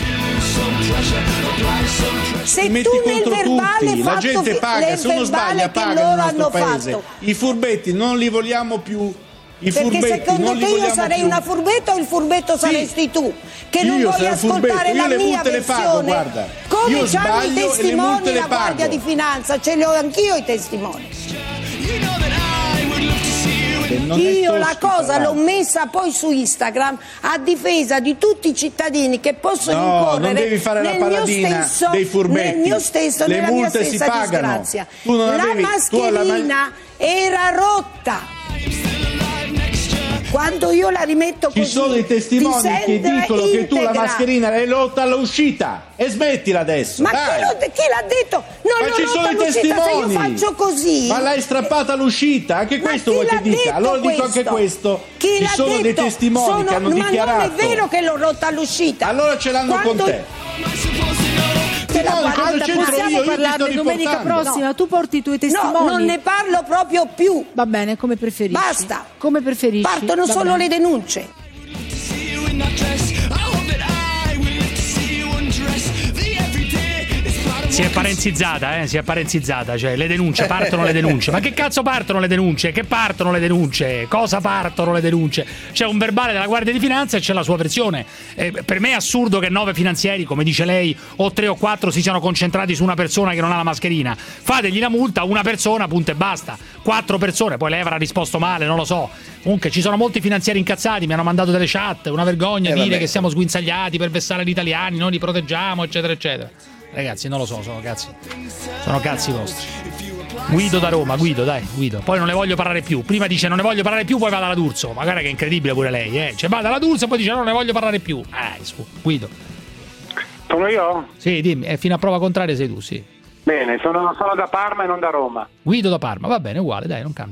Se ti metti contro tutti, la gente paga, se uno sbaglia paga nel nostro paese. I furbetti non li vogliamo più. Perché secondo te io sarei una furbetta o il furbetto saresti tu? Che non vuoi ascoltare la mia versione? Come c'hanno i testimoni la Guardia di Finanza? Ce li ho anch'io i testimoni. Io la cosa l'ho messa poi su Instagram a difesa di tutti i cittadini che possono incorrere non devi fare la paladina dei furbetti. Nella mia stessa disgrazia. La mascherina era rotta. Quando io la rimetto così, ci sono i testimoni che dicono che tu la mascherina l'hai rotta all'uscita, e smettila adesso. Ma chi l'ha detto? Non l'ho rotta all'uscita, se io faccio così. Ma l'hai strappata all'uscita, anche questo vuoi che dica? Allora dico anche questo. Ci sono dei testimoni che hanno dichiarato. Ma non è vero che l'ho rotta all'uscita. Allora ce l'hanno con te. Possiamo parlarne domenica prossima? Tu porti i tuoi testimoni? No, non ne parlo proprio più. Va bene, come preferisci. Basta. Come preferisci. Partono solo le denunce. Si è parenzizzata, cioè le denunce, partono le denunce. Ma che cazzo partono le denunce? Che partono le denunce? Cosa partono le denunce? C'è un verbale della Guardia di Finanza e c'è la sua versione. Per me è assurdo che 9 finanzieri, come dice lei, o 3 o 4 si siano concentrati su una persona che non ha la mascherina. Fategli la multa, una persona, punto e basta. 4 persone, poi lei avrà risposto male, non lo so. Comunque ci sono molti finanzieri incazzati, mi hanno mandato delle chat, una vergogna dire che siamo sguinzagliati per vessare gli italiani, noi li proteggiamo, eccetera, eccetera. Ragazzi, non lo so, sono cazzi vostri. Guido da Roma, Guido. Poi non ne voglio parlare più. Prima dice non ne voglio parlare più, poi va dalla D'Urso. Ma guarda che è incredibile pure lei, Cioè va dalla D'Urso e poi dice non ne voglio parlare più. Guido. Sono io? Sì, dimmi, fino a prova contraria sei tu, sì. Bene, sono da Parma e non da Roma. Guido da Parma, va bene, uguale, dai, non cambia.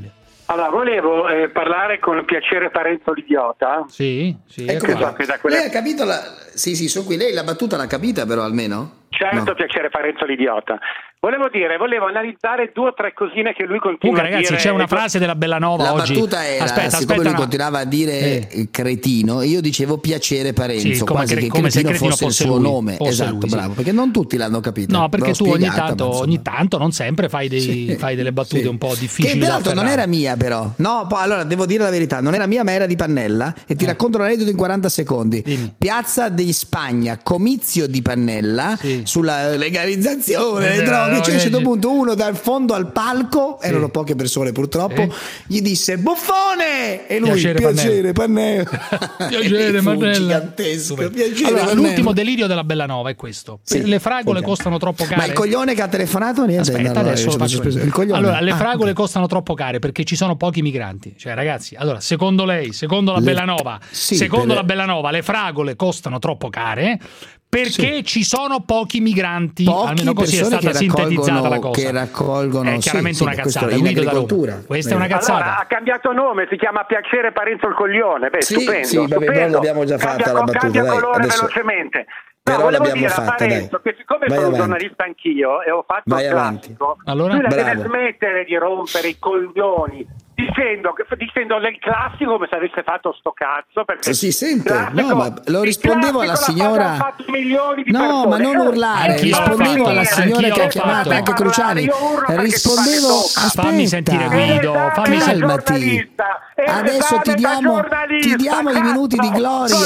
Allora, volevo parlare con piacere Parenzo l'idiota. Sì, ecco lei ha capito Sì, sono qui. Lei la battuta l'ha capita però almeno? Certo, no. Piacere Parenzo l'idiota. Volevo analizzare 2 o 3 cosine che lui continua a dire. Ragazzi, c'è una frase della Bellanova oggi. La battuta era, siccome lui continuava a dire cretino, io dicevo piacere Parenzo, quasi che cretino fosse il suo nome. Esatto, bravo, perché non tutti l'hanno capito. No, perché tu ogni tanto, non sempre, fai delle battute un po' difficili. Che peraltro non era mia però. No, allora devo dire la verità, non era mia ma era di Pannella e ti racconto l'aneddoto in 40 secondi. Piazza di Spagna, comizio di Pannella sulla legalizzazione delle droghe. Cioè, a un certo punto uno dal fondo al palco, erano poche persone purtroppo, gli disse buffone e lui piacere Pannella. Piacere Pannella. Gigantesco. Allora, l'ultimo delirio della Bellanova è questo. Le fragole costano troppo care. Ma il coglione che ha telefonato niente. Aspetta, adesso lo faccio il coglione. Allora, le fragole costano troppo care perché ci sono pochi migranti. Cioè, ragazzi, allora, secondo lei, secondo la Bellanova, la Bellanova, le fragole costano troppo care perché ci sono pochi migranti, almeno così è stata sintetizzata la cosa. Che raccolgono, è chiaramente una cazzata. Questa è una cazzata. Allora, ha cambiato nome, si chiama Piacere Parenzo il coglione. Stupendo. Sì, vabbè, però l'abbiamo già fatta la battuta. Cambia colore velocemente. Però l'abbiamo fatta, Parenzo, che siccome sono un giornalista anch'io e ho fatto il classico, allora? lui la deve smettere di rompere i coglioni dicendo del classico come se avesse fatto sto cazzo, perché si sente, no, ma lo rispondevo alla signora, no, ma non urlare, rispondevo alla signora che ha chiamato, anche Cruciani, rispondevo, fammi sentire Guido, calmati, adesso ti diamo i minuti di gloria,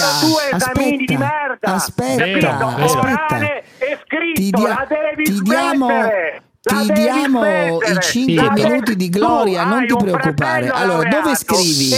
aspetta, ti diamo i 5 minuti di gloria, non ti preoccupare. Allora, dove scrivi?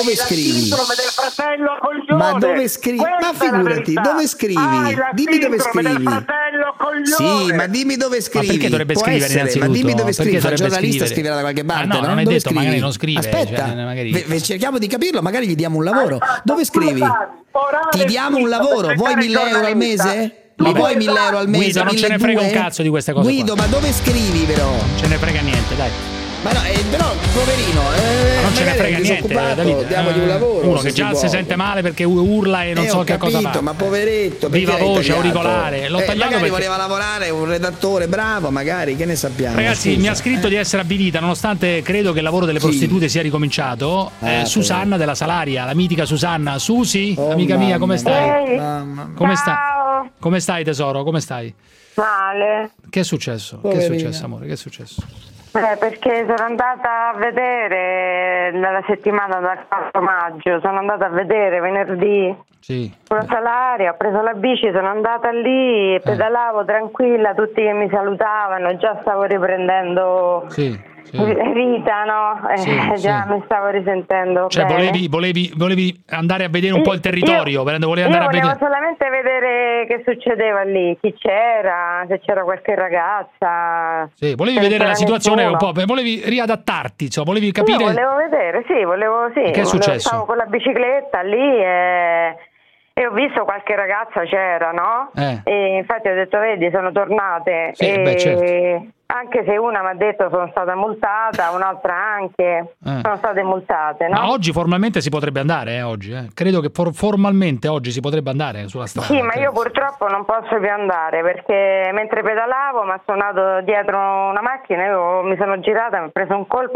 Ma dove scrivi? Ma figurati, dove scrivi? Dimmi dove scrivi. Sì, ma dimmi dove scrivi. Ma perché dovrebbe scrivere innanzitutto? Ma dimmi dove scrivi. Il giornalista scriverà da qualche parte. No, non è detto, magari non scrive. Aspetta, cerchiamo di capirlo, magari gli diamo un lavoro. Dove scrivi? Ti diamo un lavoro, vuoi 1.000 euro al mese? Li vuoi 1.000 euro al mese? Guido, non ce ne frega un cazzo di queste cose. Guido, ma dove scrivi però? Non ce ne frega niente, dai. Ma no, però poverino, non ce ne frega niente, diamogli un lavoro. Uno che già si sente male perché urla e non so che cosa fa. Ma poveretto, viva voce, auricolare. L'ho tagliato magari perché voleva lavorare un redattore bravo, magari, che ne sappiamo. Ragazzi, mi ha scritto di essere avvilita, nonostante credo che il lavoro delle prostitute sia ricominciato. Susanna della Salaria, la mitica Susanna. Susi, amica mia, come stai? Come stai? Come stai tesoro? Come stai? Male. Che è successo? Poverina. Che è successo, amore? Che è successo? Perché sono andata a vedere nella settimana dal 4 maggio, sono andata a vedere venerdì sulla Salaria, ho preso la bici, sono andata lì, pedalavo tranquilla, tutti che mi salutavano, già stavo riprendendo vita, no? Mi stavo risentendo. Cioè volevi andare a vedere un po' il territorio, volevo solamente vedere che succedeva lì, chi c'era, se c'era qualche ragazza. Sì, volevi vedere la situazione un po', volevi riadattarti, insomma, volevi capire. Io volevo vedere, Che è successo? Stavo con la bicicletta lì e ho visto qualche ragazza c'era, no? E infatti ho detto, vedi, sono tornate. Certo. Anche se una mi ha detto sono stata multata, un'altra anche sono state multate, no? Ma oggi formalmente si potrebbe andare, oggi. Credo che formalmente oggi si potrebbe andare sulla strada. Sì, ma io purtroppo non posso più andare perché mentre pedalavo mi ha suonato dietro una macchina, io mi sono girata, mi ho preso un colpo,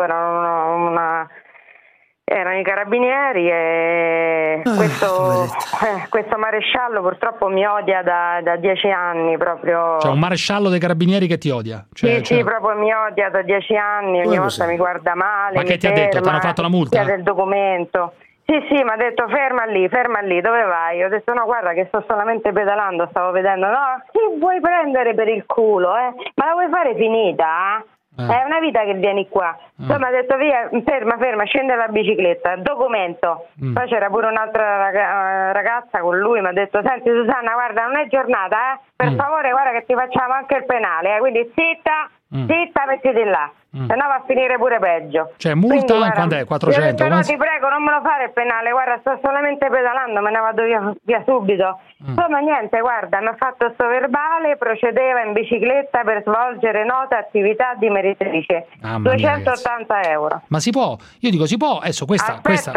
erano i carabinieri e questo maresciallo purtroppo mi odia da 10 anni proprio. Cioè un maresciallo dei carabinieri che ti odia? Sì, proprio mi odia da 10 anni, ogni volta mi guarda male. Ma che ti ha detto? Ti hanno fatto la multa? Del documento. Sì, mi ha detto ferma lì, dove vai? Ho detto no, guarda che sto solamente pedalando, stavo vedendo. No, chi vuoi prendere per il culo, Ma la vuoi fare finita, È una vita che vieni qua. Poi mi ha detto via, ferma, scende la bicicletta, documento. Poi c'era pure un'altra ragazza con lui, mi ha detto senti Susanna, guarda non è giornata, per favore guarda che ti facciamo anche il penale, quindi zitta, mettiti là. se no va a finire pure peggio. Cioè multa quando è? 400? No, ti prego, non me lo fare il penale, guarda, sto solamente pedalando, me ne vado via subito. Insomma niente, guarda, mi ha fatto sto verbale, procedeva in bicicletta per svolgere nota attività di meretrice. 280 euro. Ma si può? Io dico si può, adesso questa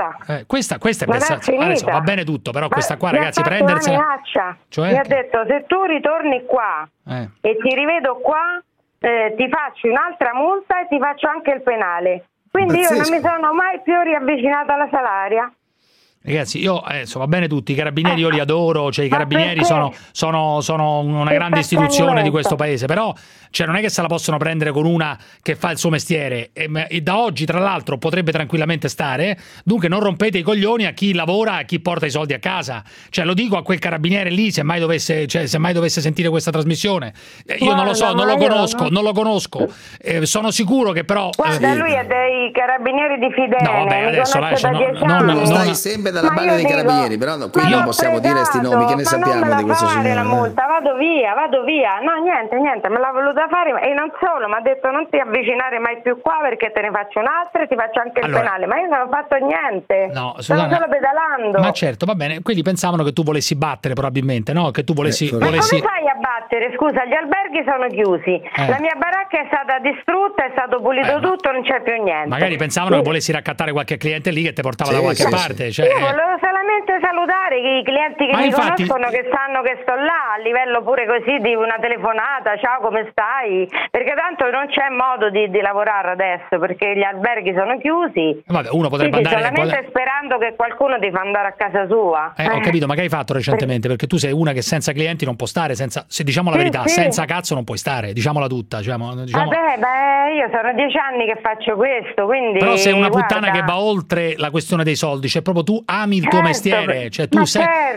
è adesso va bene tutto, però questa qua ragazzi prendersela. Cioè? Mi ha detto se tu ritorni qua e ti rivedo qua ti faccio un'altra multa e ti faccio anche il penale. Quindi io non mi sono mai più riavvicinata alla Salaria. Ragazzi, io adesso va bene tutti, i carabinieri io li adoro, cioè i carabinieri sono una grande istituzione di questo paese, però cioè, non è che se la possono prendere con una che fa il suo mestiere e da oggi tra l'altro potrebbe tranquillamente stare, dunque non rompete i coglioni a chi lavora, a chi porta i soldi a casa, cioè lo dico a quel carabiniere lì se mai dovesse sentire questa trasmissione, io non lo so, non lo conosco, sono sicuro che però... Guarda, lui è dei carabinieri di Fidene, no, vabbè, adesso stai sempre dalla parte dei carabinieri, però qui non possiamo dire sti nomi, che ne sappiamo di questo signore? La multa, vado via, no niente, me l'ha voluta fare e non solo, mi ha detto non ti avvicinare mai più qua perché te ne faccio un'altra e ti faccio anche il penale, ma io non ho fatto niente, stavo solo pedalando. Ma certo, va bene, quelli pensavano che tu volessi battere probabilmente, no? Che tu volessi... Ma come fai a battere? Scusa, gli alberghi sono chiusi, la mia baracca è stata distrutta, è stato pulito tutto, non c'è più niente. Magari pensavano che volessi raccattare qualche cliente lì che ti portava da qualche parte. Cioè, io volevo solamente salutare i clienti che mi conoscono, che sanno che sto là, a livello pure così di una telefonata, ciao come stai? Perché tanto non c'è modo di lavorare adesso, perché gli alberghi sono chiusi. Vabbè, uno potrebbe andare... solamente sperando che qualcuno ti fa andare a casa sua. Ho capito, ma che hai fatto recentemente? Perché tu sei una che senza clienti non può stare, se diciamo la verità, senza cazzo non puoi stare, diciamola tutta. Diciamo... Vabbè, io sono 10 anni che faccio questo, quindi... Però sei una puttana che va oltre la questione dei soldi, cioè proprio tu ami il tuo mestiere, cioè tu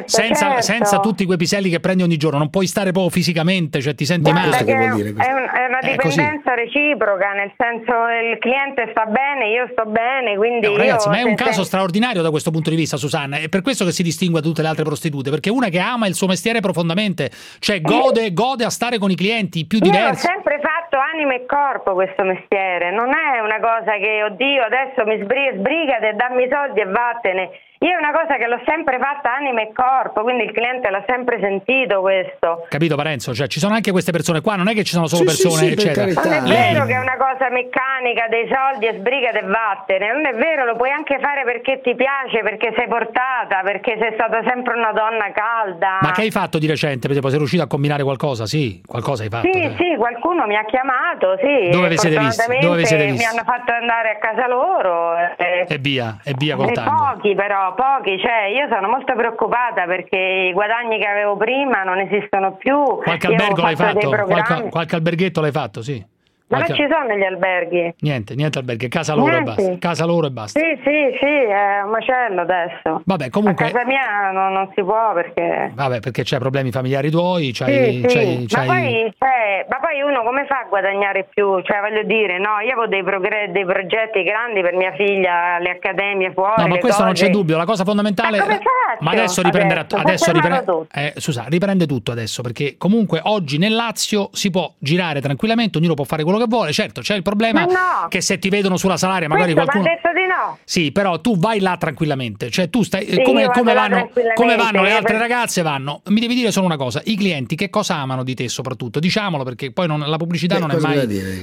senza tutti quei piselli che prendi ogni giorno non puoi stare proprio fisicamente, cioè ti senti male. Che vuol dire questo? È una dipendenza reciproca, nel senso il cliente sta bene, io sto bene, quindi ragazzi, ma è un caso straordinario da questo punto di vista, Susanna, è per questo che si distingue da tutte le altre prostitute, perché una che ama il suo mestiere profondamente, cioè gode a stare con i clienti più diversi. Io ho sempre fatto anima e corpo questo mestiere, non è una cosa che oddio adesso mi sbrigate, dammi i soldi e vattene. Io è una cosa che l'ho sempre fatta anima e corpo, quindi il cliente l'ha sempre sentito questo. Capito Parenzo? Cioè ci sono anche queste persone qua, non è che ci sono solo persone eccetera. Non è vero che è una cosa meccanica dei soldi e sbrigate e vattene, non è vero, lo puoi anche fare perché ti piace, perché sei portata, perché sei stata sempre una donna calda. Ma che hai fatto di recente? Per esempio, sei riuscito a combinare qualcosa? Sì, qualcosa hai fatto? Sì, qualcuno mi ha chiamato, sì. Dove vi siete visti? Mi hanno fatto andare a casa loro. E via col tango. Pochi, cioè io sono molto preoccupata perché i guadagni che avevo prima non esistono più. Qualche albergo l'hai fatto? Qualche alberghetto l'hai fatto, sì. Ma non ci sono gli alberghi? Niente alberghi, casa loro e basta. Casa loro e basta. Sì, è un macello adesso. Vabbè, comunque. A casa mia non si può perché. Vabbè, perché c'hai problemi familiari tuoi, Ma poi uno come fa a guadagnare più? Cioè, voglio dire, no, io avevo dei progetti grandi per mia figlia, le accademie fuori. No, ma questo non c'è dubbio, la cosa fondamentale. Ma adesso riprenderà riprende tutto adesso, perché comunque oggi nel Lazio si può girare tranquillamente, ognuno può fare quello che vuole, certo c'è il problema che se ti vedono sulla Salaria magari qualcuno mi ha detto di no. Sì, però tu vai là tranquillamente, cioè tu stai come vanno le altre ragazze vanno. Mi devi dire solo una cosa, i clienti che cosa amano di te soprattutto, diciamolo, perché poi la pubblicità non è mai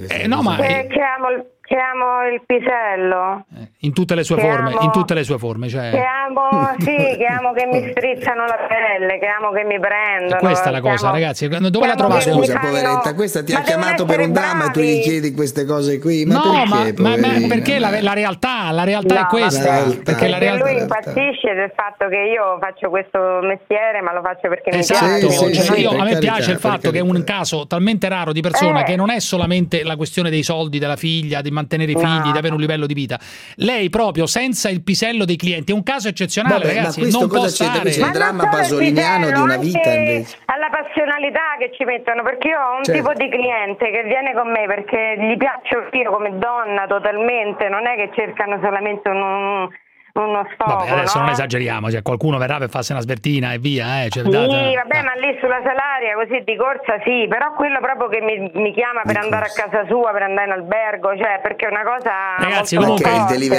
che amo il pisello in tutte le sue forme, cioè che amo che mi strizzano la pelle, che amo che mi prendono. Questa è la cosa, ragazzi, dove la trovate? Scusa, poveretta, questa ti ha chiamato per un dramma e tu gli chiedi queste cose qui, ma perché la realtà è questa, perché la realtà lui impazzisce del fatto che io faccio questo mestiere, ma lo faccio perché mi piace. A me piace il fatto che è un caso talmente raro di persona che non è solamente la questione dei soldi della figlia, di mantenere i figli, di avere un livello di vita. Lei proprio senza il pisello dei clienti è un caso eccezionale, ragazzi, ma non può stare. C'è il dramma pasoliniano di una vita invece. Alla passionalità che ci mettono, perché io ho un tipo di cliente che viene con me perché gli piaccio io come donna totalmente, non è che cercano solamente uno sfogo. Vabbè, adesso no? non esageriamo, cioè qualcuno verrà per farsi una sbertina e via, cioè, Sì, vabbè, ma lì sulla Salaria così di corsa sì, però quello proprio che mi chiama per andare a casa sua, per andare in albergo, cioè perché è una cosa. Ragazzi, comunque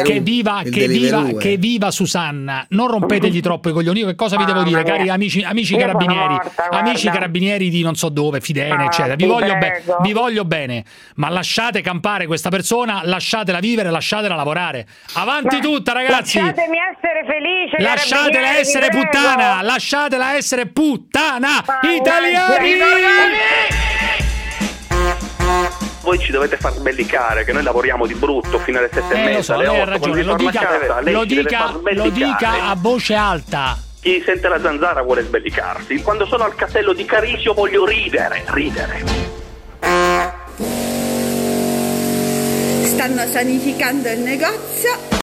che viva Susanna, non rompetegli troppo i coglioni. Io che cosa vi devo dire, cari amici carabinieri, amici carabinieri di non so dove, Fidene, eccetera. Vi voglio bene, ma lasciate campare questa persona, lasciatela vivere, lasciatela lavorare. Avanti tutta, ragazzi. Lasciatemi essere felice. Lasciatela essere puttana, lasciatela essere puttana. Italiani! Voi ci dovete far sbellicare, che noi lavoriamo di brutto fino alle 7:30, alle 8. Lei ha ragione, lo dica a voce alta. Chi sente la zanzara vuole sbellicarsi. Quando sono al castello di Carisio voglio ridere. Stanno sanificando il negozio.